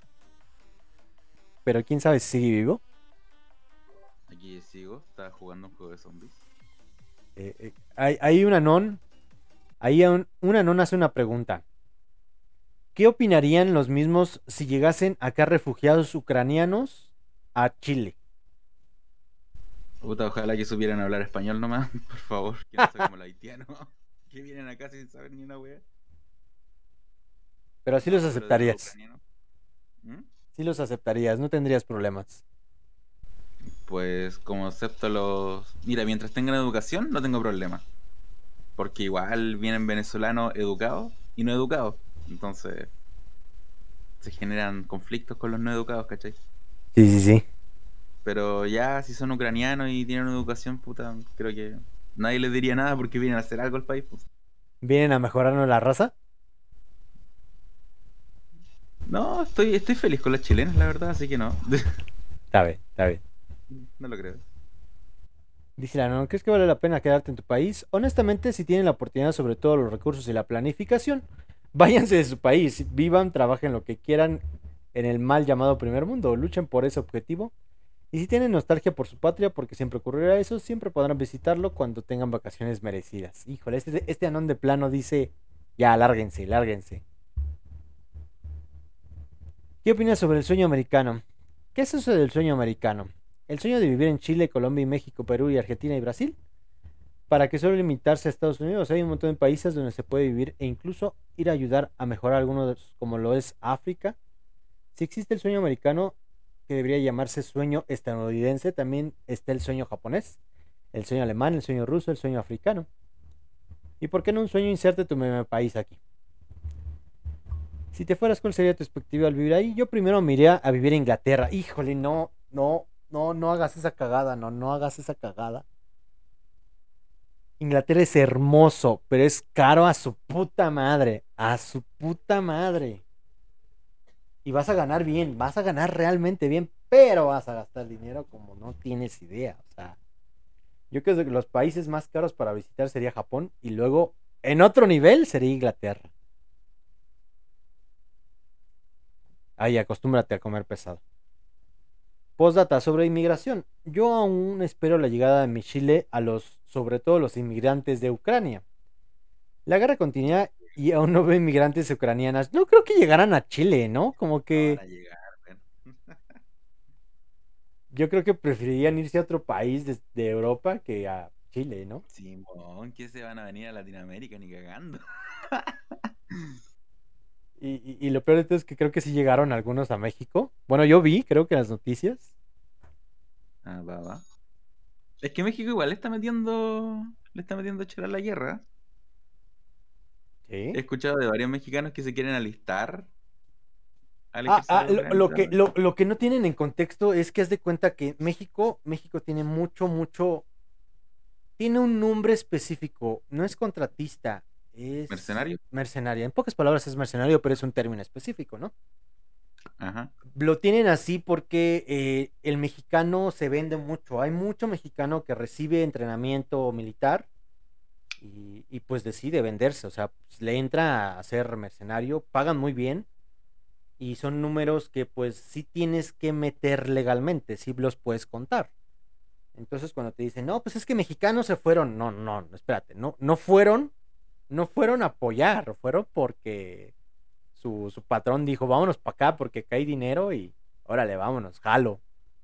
Pero quién sabe si sigue vivo. Aquí sigo, estaba jugando un juego de zombies. Eh, eh, hay, hay un anón. Ahí un, un anón hace una pregunta. ¿Qué opinarían los mismos si llegasen acá refugiados ucranianos a Chile? Puta, ojalá que supieran hablar español nomás, por favor. Que no sea como los haitianos. Que vienen acá sin saber ni una wea. Pero sí los aceptarías. ¿Mm? Sí los aceptarías, no tendrías problemas. Pues como acepto los... Mira, mientras tengan educación no tengo problema. Porque igual vienen venezolanos educados y no educados. Entonces se generan conflictos con los no educados, ¿cachai? Sí, sí, sí. Pero ya si son ucranianos y tienen educación, puta, creo que nadie les diría nada porque vienen a hacer algo al país, pues. ¿Vienen a mejorarnos la raza? No, estoy, estoy feliz con los chilenos, la verdad, así que no. Está bien, está bien. No lo creo. Dice la ¿no crees que vale la pena quedarte en tu país? Honestamente, si tienen la oportunidad, sobre todo los recursos y la planificación, váyanse de su país, vivan, trabajen lo que quieran en el mal llamado primer mundo, luchen por ese objetivo. Y si tienen nostalgia por su patria, porque siempre ocurrirá eso, siempre podrán visitarlo cuando tengan vacaciones merecidas. Híjole, este, este anón de plano dice, ya, lárguense, lárguense. ¿Qué opinas sobre el sueño americano? ¿Qué es eso del sueño americano? ¿El sueño de vivir en Chile, Colombia, México, Perú y Argentina y Brasil? ¿Para que solo limitarse a Estados Unidos? Hay un montón de países donde se puede vivir e incluso ir a ayudar a mejorar algunos, como lo es África. Si existe el sueño americano, que debería llamarse sueño estadounidense, también está el sueño japonés, el sueño alemán, el sueño ruso, el sueño africano. ¿Y por qué no un sueño inserte tu meme país aquí? Si te fueras, ¿cuál sería tu perspectiva al vivir ahí? Yo primero me iría a vivir a Inglaterra. Híjole, no, no, no, no hagas esa cagada, no, no hagas esa cagada. Inglaterra es hermoso, pero es caro a su puta madre, a su puta madre. Y vas a ganar bien, vas a ganar realmente bien, pero vas a gastar dinero como no tienes idea. O sea, yo creo que los países más caros para visitar sería Japón y luego, en otro nivel, sería Inglaterra. Ahí, acostúmbrate a comer pesado. Postdata sobre inmigración. Yo aún espero la llegada de mi Chile a los, sobre todo los inmigrantes de Ucrania. La guerra continúa y aún no veo inmigrantes ucranianas. No creo que llegaran a Chile, ¿no? Como que... No van a llegar, yo creo que preferirían irse a otro país de, de Europa que a Chile, ¿no? Simón, que se van a venir a Latinoamérica ni cagando. Y, y, y lo peor de todo es que creo que sí llegaron algunos a México. Bueno, yo vi, creo que en las noticias. Ah, va, va. Es que México igual le está metiendo. Le está metiendo chela a la guerra. ¿Sí? He escuchado de varios mexicanos que se quieren alistar. Al Ah, ah, ejército lo, lo que, ucraniano. lo, lo que no tienen en contexto es que haz de cuenta que México, México tiene mucho, mucho. Tiene un nombre específico. No es contratista. Es ¿Mercenario? mercenario. En pocas palabras es mercenario, pero es un término específico, ¿no? Ajá. Lo tienen así porque eh, el mexicano se vende mucho. Hay mucho mexicano que recibe entrenamiento militar y, y pues decide venderse, o sea, pues, le entra a ser mercenario, pagan muy bien y son números que pues sí tienes que meter legalmente, sí los puedes contar. Entonces cuando te dicen, no, pues es que mexicanos se fueron, no, no, no, espérate, no, no fueron, no fueron a apoyar, fueron porque su, su patrón dijo, vámonos para acá porque acá hay dinero y órale, vámonos, jalo.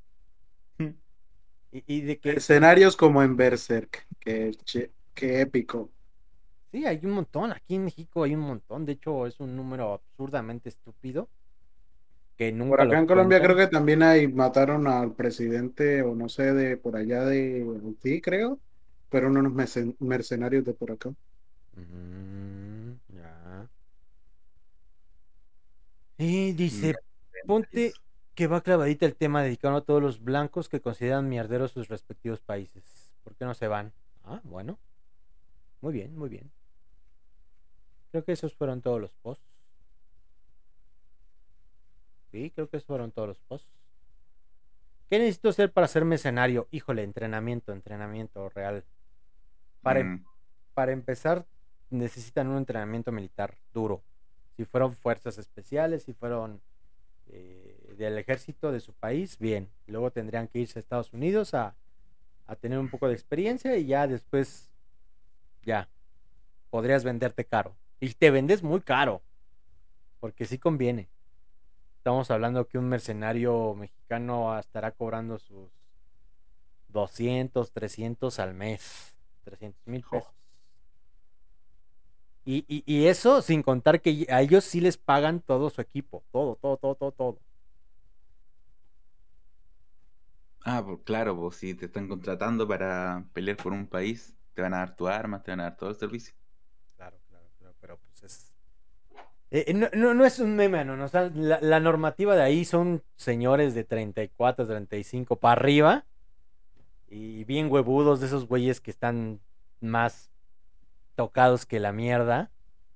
Y, y de que Escenarios como en Berserk, que, che- que épico. sí, hay un montón, aquí en México hay un montón, de hecho es un número absurdamente estúpido que Por nunca acá lo en Colombia creo cuentan. que también hay, mataron al presidente, o no sé, de por allá de Haití, creo. Fueron unos mercen- mercenarios de por acá. Mm, ya. Y dice, ponte Mercenarios. que va clavadita el tema dedicado a todos los blancos que consideran mierderos sus respectivos países. ¿Por qué no se van? Ah, bueno, muy bien, muy bien. Creo que esos fueron todos los posts. Sí, creo que esos fueron todos los posts. ¿Qué necesito hacer para ser mercenario? Híjole, entrenamiento, entrenamiento real. Para, em- Mm, para empezar, necesitan un entrenamiento militar duro. Si fueron fuerzas especiales, si fueron eh, del ejército de su país, bien. Luego tendrían que irse a Estados Unidos a, a tener un poco de experiencia y ya después, ya, podrías venderte caro. Y te vendes muy caro, porque sí conviene. Estamos hablando que un mercenario mexicano estará cobrando sus doscientos trescientos al mes. trescientos mil jo. pesos. Y, y, y eso sin contar que a ellos sí les pagan todo su equipo. Todo, todo, todo, todo, todo. Ah, pues claro, pues si te están contratando para pelear por un país, te van a dar tus armas, te van a dar todo el servicio. Claro, claro, claro, pero pues es... eh, eh, no, no, no es un meme, no, no, o sea, la, la normativa de ahí son señores de treinta y cuatro, treinta y cinco para arriba y bien huevudos de esos güeyes que están más tocados que la mierda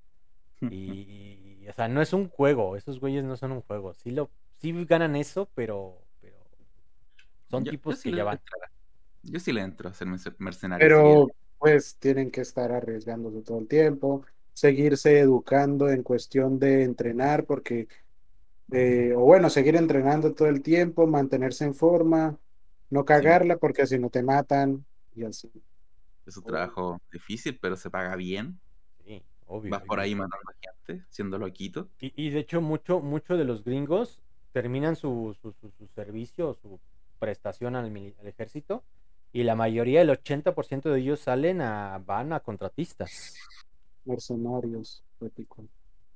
y, y, o sea, no es un juego, esos güeyes no son un juego, sí lo, sí ganan eso, pero, pero son Yo, yo tipos sí que le ya van. entro, yo sí le entro a ser merce- mercenario si Pero quiero. pues tienen que estar arriesgándose todo el tiempo, seguirse educando en cuestión de entrenar, porque, eh, o bueno, seguir entrenando todo el tiempo, mantenerse en forma, no Sí, po, cagarla, porque si no te matan y así. es un trabajo difícil, pero se paga bien. Sí, obvio, Vas por obvio. ahí matando gente, siendo loquito. Y, y de hecho, mucho, mucho de los gringos terminan su, su, su, su servicio, su prestación al, mili- al ejército, y la mayoría, el ochenta por ciento de ellos salen a, van a contratistas. Mercenarios, épico.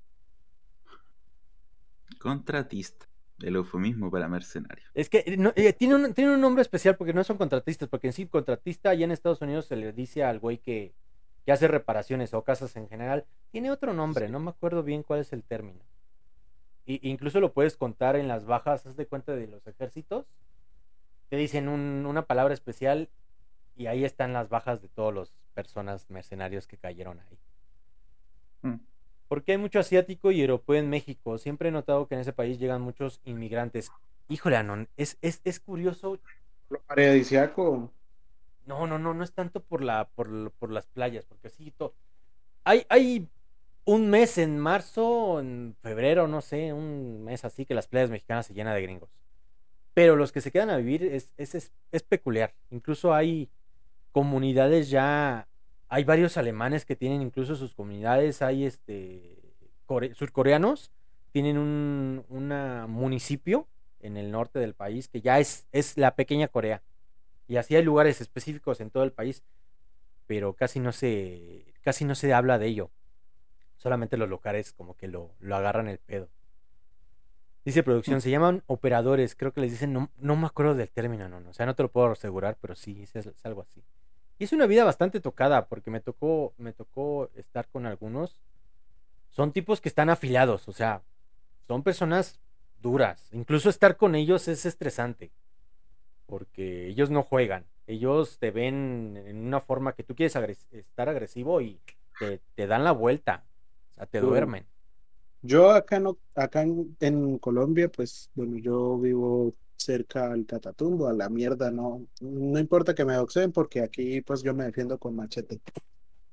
Contratista, el eufemismo para mercenario. Es que eh, no, eh, tiene, un, tiene un nombre especial porque no son contratistas, porque en sí, contratista allá en Estados Unidos se le dice al güey que, que hace reparaciones o casas en general. Tiene otro nombre, no me acuerdo bien cuál es el término. Y, incluso lo puedes contar en las bajas, haz de cuenta de los ejércitos. Te dicen un- una palabra especial y ahí están las bajas de todas las personas mercenarios que cayeron ahí. Mm. Porque hay mucho asiático y europeo en México. Siempre he notado que en ese país llegan muchos inmigrantes. Híjole, Anon, es, es, es curioso. Lo paradisiaco. No, no, no, no es tanto por la, por, l- por las playas, porque sí, to- hay, hay un mes en marzo, en febrero, no sé, un mes así que las playas mexicanas se llenan de gringos. Pero los que se quedan a vivir es, es, es, es peculiar. Incluso hay comunidades ya, hay varios alemanes que tienen incluso sus comunidades, hay este core- surcoreanos, tienen un una municipio en el norte del país que ya es, es la pequeña Corea. Y así hay lugares específicos en todo el país, pero casi no se, casi no se habla de ello. Solamente los locales como que lo, lo agarran el pedo. Dice producción, se llaman operadores, creo que les dicen, no, no me acuerdo del término, no, no, o sea, no te lo puedo asegurar, pero sí, es, es algo así. Y es una vida bastante tocada, porque me tocó, me tocó estar con algunos, son tipos que están afilados, o sea, son personas duras, incluso estar con ellos es estresante, porque ellos no juegan, ellos te ven en una forma que tú quieres agres- estar agresivo y te, te dan la vuelta, o sea, te Duro. duermen. Yo acá no, acá en, en Colombia, pues, bueno, yo vivo cerca al Catatumbo, a la mierda, no, no importa que me doxeen porque aquí, pues, yo me defiendo con machete.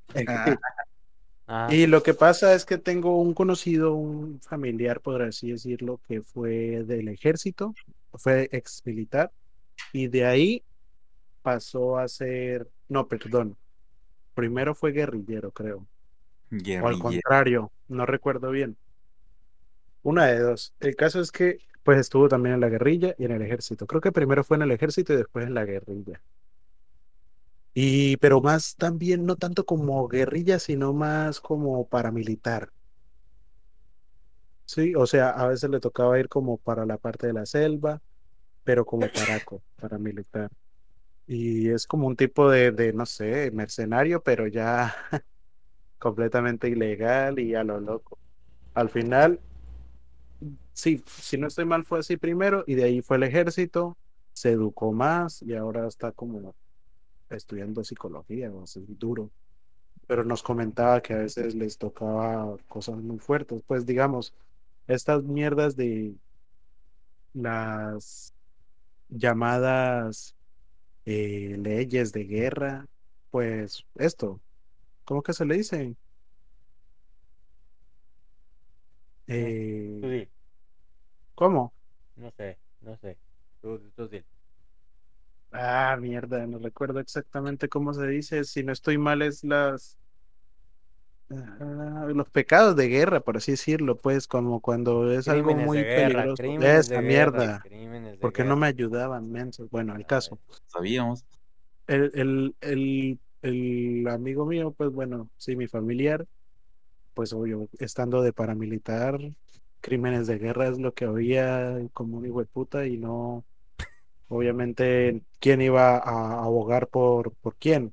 Ah, Y lo que pasa es que tengo un conocido, un familiar, por así decirlo, que fue del ejército, fue ex militar, y de ahí pasó a ser, no, perdón, primero fue guerrillero, creo, o al Guerrillero. contrario, no recuerdo bien. Una de dos. El caso es que, pues estuvo también en la guerrilla y en el ejército. Creo que primero fue en el ejército y después en la guerrilla. Y, pero más también, no tanto como guerrilla, sino más como paramilitar. Sí, o sea, a veces le tocaba ir como para la parte de la selva, pero como paraco, paramilitar. Y es como un tipo de, de, no sé, mercenario, pero ya completamente ilegal y a lo loco. Al final, sí, si no estoy mal, fue así primero y de ahí fue el ejército, se educó más y ahora está como estudiando psicología, o así duro. Pero nos comentaba que a veces les tocaba cosas muy fuertes. Pues digamos, estas mierdas de las llamadas eh, leyes de guerra, pues esto, ¿cómo que se le dice? no, tú Eh, di, ¿cómo? no sé, no sé. Tú, tú di. Ah, mierda, no recuerdo exactamente cómo se dice. Si no estoy mal, es las ah, los pecados de guerra, por así decirlo, pues como cuando es algo Crímenes de muy guerra, peligroso. crímenes de Esa guerra, mierda, crímenes de ¿por qué no guerra. me ayudaban, mensos? Bueno, el A ver. caso. Sabíamos. El, el, el, el amigo mío, pues bueno, sí, mi familiar, pues obvio, estando de paramilitar, crímenes de guerra es lo que había como un hijo de puta y no, obviamente, quién iba a abogar por, por quién.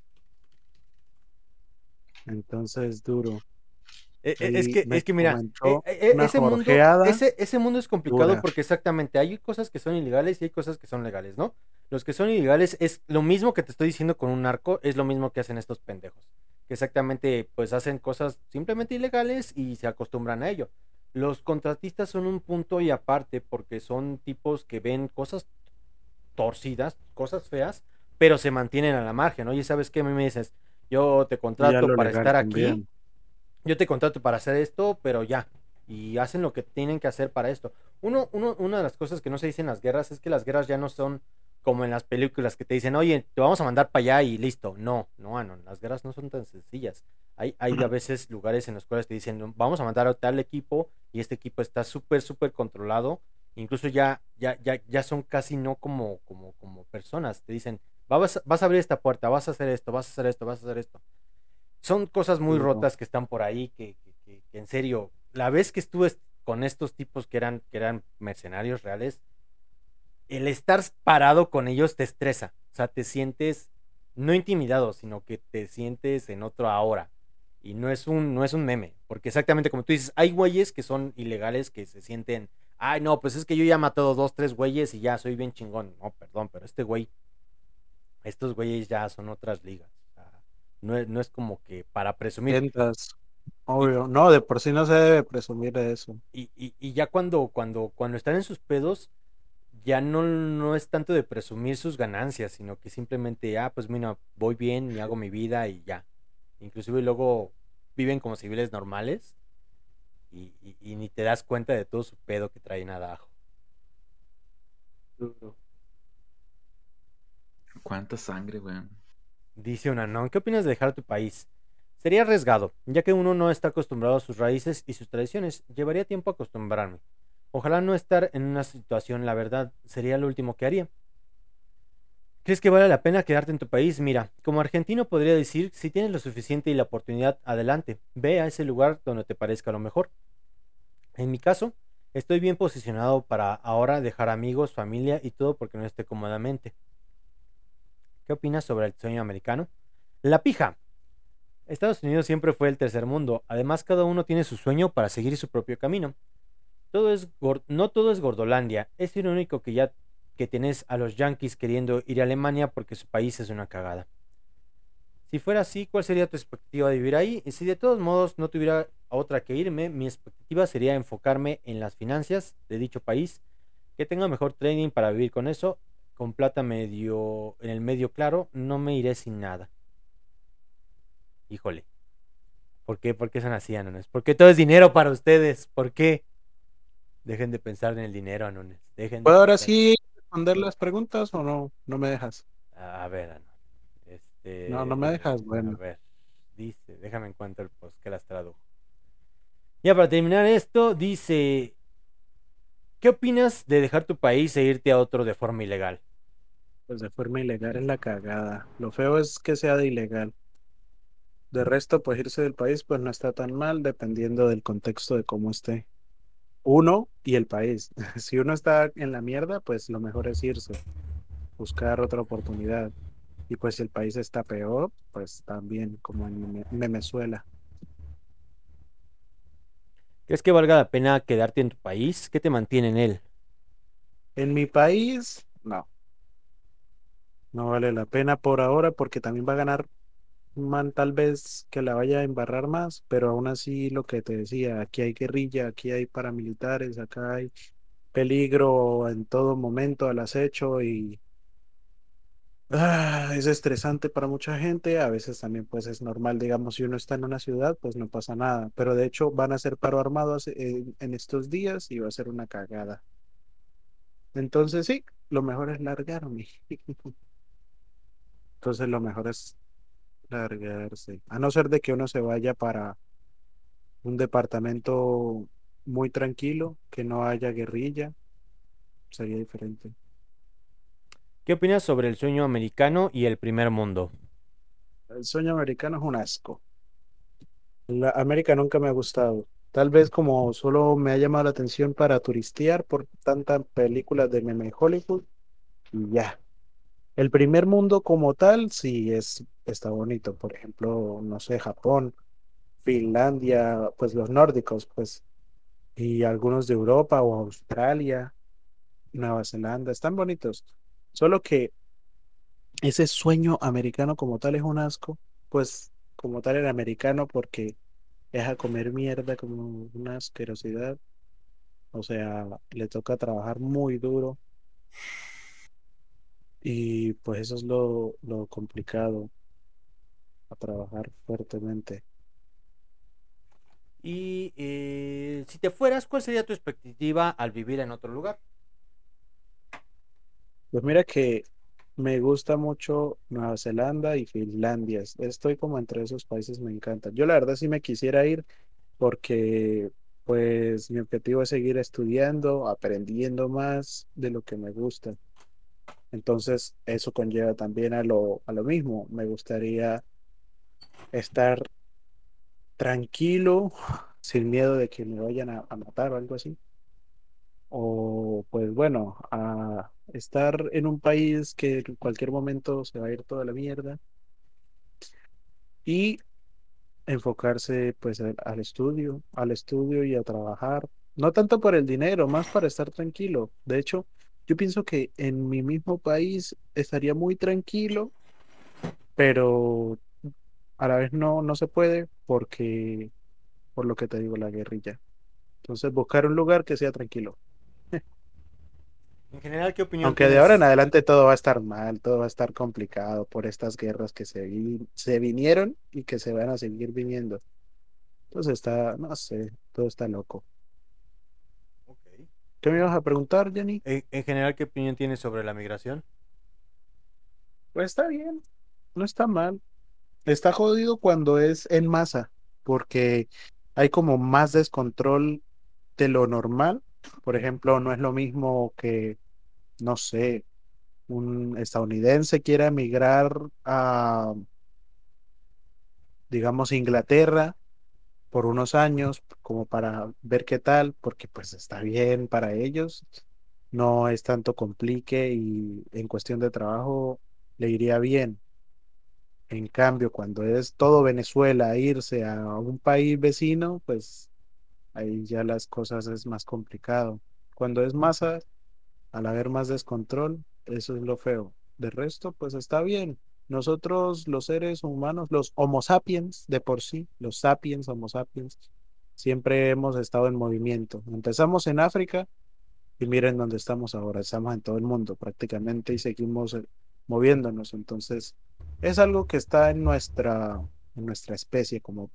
Entonces, duro. E- e- Es Él que, me es que mira, e- comentó e- una ese mundo, jorgeada ese, ese mundo es complicado dura. porque exactamente hay cosas que son ilegales y hay cosas que son legales, ¿no? Los que son ilegales es lo mismo que te estoy diciendo con un narco, es lo mismo que hacen estos pendejos. Que exactamente, pues hacen cosas simplemente ilegales y se acostumbran a ello. Los contratistas son un punto y aparte porque son tipos que ven cosas torcidas, cosas feas, pero se mantienen a la margen. Oye, ¿sabes qué? A mí me dices, yo te Y ya contrato lo para legal estar aquí, también. yo te contrato para hacer esto, pero ya. Y hacen lo que tienen que hacer para esto. Uno, uno, una de las cosas que no se dice en las guerras es que las guerras ya no son como en las películas que te dicen, oye, te vamos a mandar para allá y listo. No, no, no, las guerras no son tan sencillas. Hay, hay a veces lugares en los cuales te dicen, vamos a mandar a tal equipo y este equipo está súper, súper controlado. Incluso ya, ya, ya, ya son casi no como, como, como personas. Te dicen, vas, vas a abrir esta puerta, vas a hacer esto, vas a hacer esto, vas a hacer esto. Son cosas muy Duro. rotas que están por ahí, que, que, que, que en serio, la vez que estuve con estos tipos que eran, que eran mercenarios reales, el estar parado con ellos te estresa. O sea, te sientes no intimidado, sino que te sientes en otro ahora. Y no es un, no es un meme, porque exactamente como tú dices, hay güeyes que son ilegales que se sienten, ay, no, pues es que yo ya he matado dos, tres güeyes y ya soy bien chingón. No, perdón, pero este güey, estos güeyes ya son otras ligas. O sea, no, es, no es como que para presumir. Ventas, Y, obvio. No, de por sí no se debe presumir de eso. y, y, y ya cuando, cuando, cuando están en sus pedos, ya no, no es tanto de presumir sus ganancias, sino que simplemente, ah, pues mira, voy bien y hago mi vida y ya. Inclusive luego viven como civiles normales y, y, y ni te das cuenta de todo su pedo que traen abajo. Duro. ¿Cuánta sangre, weón? Dice una, ¿no? ¿Qué opinas de dejar tu país? Sería arriesgado, ya que uno no está acostumbrado a sus raíces y sus tradiciones. Llevaría tiempo acostumbrarme. Ojalá no estar en una situación, la verdad, sería lo último que haría. ¿Crees que vale la pena quedarte en tu país? Mira, como argentino podría decir, si tienes lo suficiente y la oportunidad, adelante, ve a ese lugar donde te parezca lo mejor. En mi caso, estoy bien posicionado para ahora dejar amigos, familia y todo porque no esté cómodamente. ¿Qué opinas sobre el sueño americano? La pija. Estados Unidos siempre fue el tercer mundo. Además, cada uno tiene su sueño para seguir su propio camino. Todo es gor- no todo es Gordolandia. Es irónico que ya que tenés a los Yankees queriendo ir a Alemania porque su país es una cagada. Si fuera así, ¿cuál sería tu expectativa de vivir ahí? Y si de todos modos no tuviera otra que irme, mi expectativa sería enfocarme en las finanzas de dicho país, que tenga mejor training para vivir con eso, con plata medio en el medio claro, no me iré sin nada. Híjole. ¿Por qué? ¿Por qué son así, Anones? ¿Por qué todo es dinero para ustedes? ¿Por qué? Dejen de pensar en el dinero, Anones. Dejen de ¿Puedo ahora pensar. sí responder las preguntas o no? No me dejas. A ver, Anones. No, no me Este. dejas. A Bueno, ver. Dice, déjame encuentro el post que las tradujo. Ya para terminar esto, dice: ¿qué opinas de dejar tu país e irte a otro de forma ilegal? pues de forma ilegal es la cagada. Lo feo es que sea de ilegal. De resto, pues irse del país, pues no está tan mal, dependiendo del contexto de cómo esté uno y el país. Si uno está en la mierda, pues lo mejor es irse, buscar otra oportunidad. Y pues si el país está peor, pues también, como en Vene- Venezuela. ¿Crees que valga la pena quedarte en tu país? ¿Qué te mantiene en él? En mi país, no, no vale la pena por ahora porque también va a ganar un man tal vez que la vaya a embarrar más, pero aún así lo que te decía, aquí hay guerrilla, aquí hay paramilitares, acá hay peligro en todo momento al acecho y ah, es estresante para mucha gente. A veces también pues es normal, digamos, si uno está en una ciudad, pues no pasa nada, pero de hecho van a hacer paro armado hace- en, en estos días y va a ser una cagada. Entonces sí, lo mejor es largarme. Entonces lo mejor es largarse, a no ser de que uno se vaya para un departamento muy tranquilo, que no haya guerrilla, sería diferente. ¿Qué opinas sobre el sueño americano y el primer mundo? El sueño americano es un asco. La América nunca me ha gustado. Tal vez como solo me ha llamado la atención para turistear por tantas películas de meme Hollywood y ya. El primer mundo como tal sí es, está bonito. Por ejemplo, no sé, Japón, Finlandia, pues los nórdicos, pues, y algunos de Europa o Australia, Nueva Zelanda, están bonitos. Solo que ese sueño americano como tal es un asco, pues como tal el americano porque es a comer mierda como una asquerosidad. O sea, le toca trabajar muy duro y pues eso es lo, lo complicado, a trabajar fuertemente. Y eh, si te fueras, ¿cuál sería tu expectativa al vivir en otro lugar? Pues mira que me gusta mucho Nueva Zelanda y Finlandia. es- Estoy como entre esos países, me encantan. Yo la verdad sí me quisiera ir porque pues mi objetivo es seguir estudiando, aprendiendo más de lo que me gusta. Entonces eso conlleva también a lo, a lo mismo. Me gustaría estar tranquilo, sin miedo de que me vayan a, a matar o algo así. O pues bueno, a estar en un país que en cualquier momento se va a ir toda la mierda y enfocarse pues al, al estudio, al estudio y a trabajar. No tanto por el dinero, más para estar tranquilo. De hecho, yo pienso que en mi mismo país estaría muy tranquilo, pero a la vez no, no se puede porque, por lo que te digo, la guerrilla. Entonces, buscar un lugar que sea tranquilo. En general, ¿qué opinión Aunque de ahora en tienes? adelante todo va a estar mal, todo va a estar complicado por estas guerras que se, vi- se vinieron y que se van a seguir viniendo. Entonces está, no sé, todo está loco. Ok. ¿Qué me ibas a preguntar, Jenny? En, en general, ¿qué opinión tienes sobre la migración? Pues está bien, no está mal. Está jodido cuando es en masa, porque hay como más descontrol de lo normal. Por ejemplo, no es lo mismo que, no sé, un estadounidense quiera emigrar a, digamos, Inglaterra por unos años, como para ver qué tal, porque pues está bien para ellos, no es tanto complique y en cuestión de trabajo le iría bien. En cambio, cuando es todo Venezuela irse a un país vecino, pues ahí ya las cosas es más complicado. Cuando es masa, al haber más descontrol, eso es lo feo. De resto, pues está bien. Nosotros, los seres humanos, los Homo sapiens de por sí, los sapiens, Homo sapiens, siempre hemos estado en movimiento. Empezamos en África y miren dónde estamos ahora. Estamos en todo el mundo prácticamente y seguimos eh, moviéndonos. Entonces, es algo que está en nuestra, en nuestra especie como tal.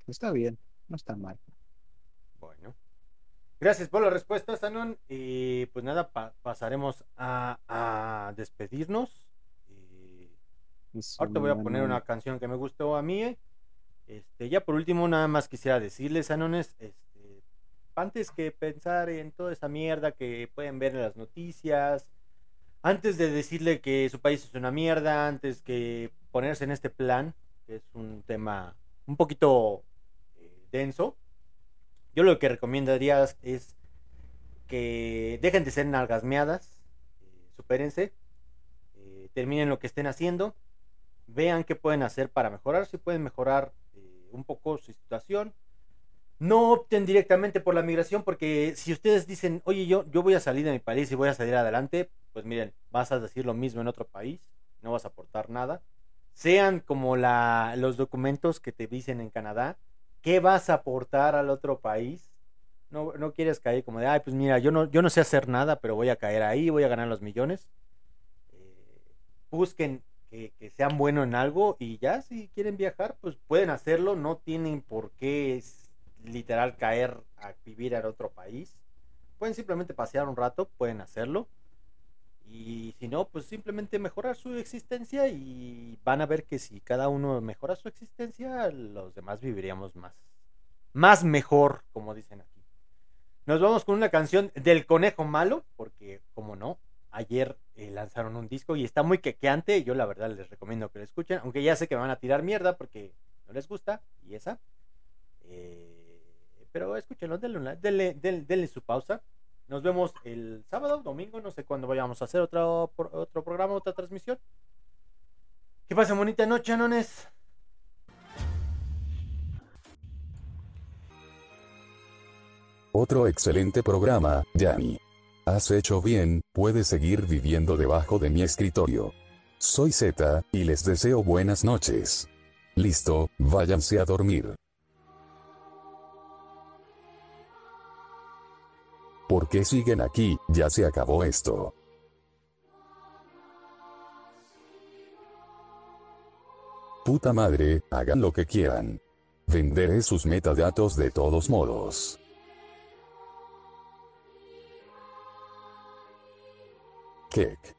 Está bien, no está mal. Bueno. Gracias por la respuesta, Sanon. Y pues nada, pa- pasaremos a, a despedirnos. Y Eso, ahorita voy a mi poner hermano. una canción que me gustó a mí. Este, ya por último, nada más quisiera decirles, Sanones, este, antes que pensar en toda esa mierda que pueden ver en las noticias, antes de decirle que su país es una mierda, antes que ponerse en este plan, que es un tema un poquito eh, denso, yo lo que recomendaría es que dejen de ser nalgasmeadas, eh, supérense, eh, terminen lo que estén haciendo, vean qué pueden hacer para mejorar, si pueden mejorar eh, un poco su situación. No opten directamente por la migración, porque si ustedes dicen, oye, yo, yo voy a salir de mi país y voy a salir adelante, pues miren, vas a decir lo mismo en otro país, no vas a aportar nada. Sean como la, los documentos que te dicen en Canadá, ¿qué vas a aportar al otro país? No, no quieres caer como de, ay, pues mira, yo no, yo no sé hacer nada, pero voy a caer ahí, voy a ganar los millones. Eh, busquen que, que sean buenos en algo y ya si quieren viajar, pues pueden hacerlo, no tienen por qué es, literal caer a vivir en otro país. Pueden simplemente pasear un rato, pueden hacerlo. Y si no, pues simplemente mejorar su existencia y van a ver que si cada uno mejora su existencia, los demás viviríamos más. Más mejor, como dicen aquí. Nos vamos con una canción del Conejo Malo, porque, como no, ayer eh, lanzaron un disco y está muy quequeante. Yo la verdad les recomiendo que lo escuchen, aunque ya sé que me van a tirar mierda porque no les gusta, y esa. Eh, pero escúchenlo, denle, una- denle, denle- denle su pausa. Nos vemos el sábado, domingo, no sé cuándo vayamos a hacer otro, por- otro programa, otra transmisión. Que pasen bonita noche, anones. Otro excelente programa, Yanni. Has hecho bien, puedes seguir viviendo debajo de mi escritorio. Soy Z, y les deseo buenas noches. Listo, váyanse a dormir. ¿Por qué siguen aquí? Ya se acabó esto. Puta madre, hagan lo que quieran. Venderé sus metadatos de todos modos. Kek.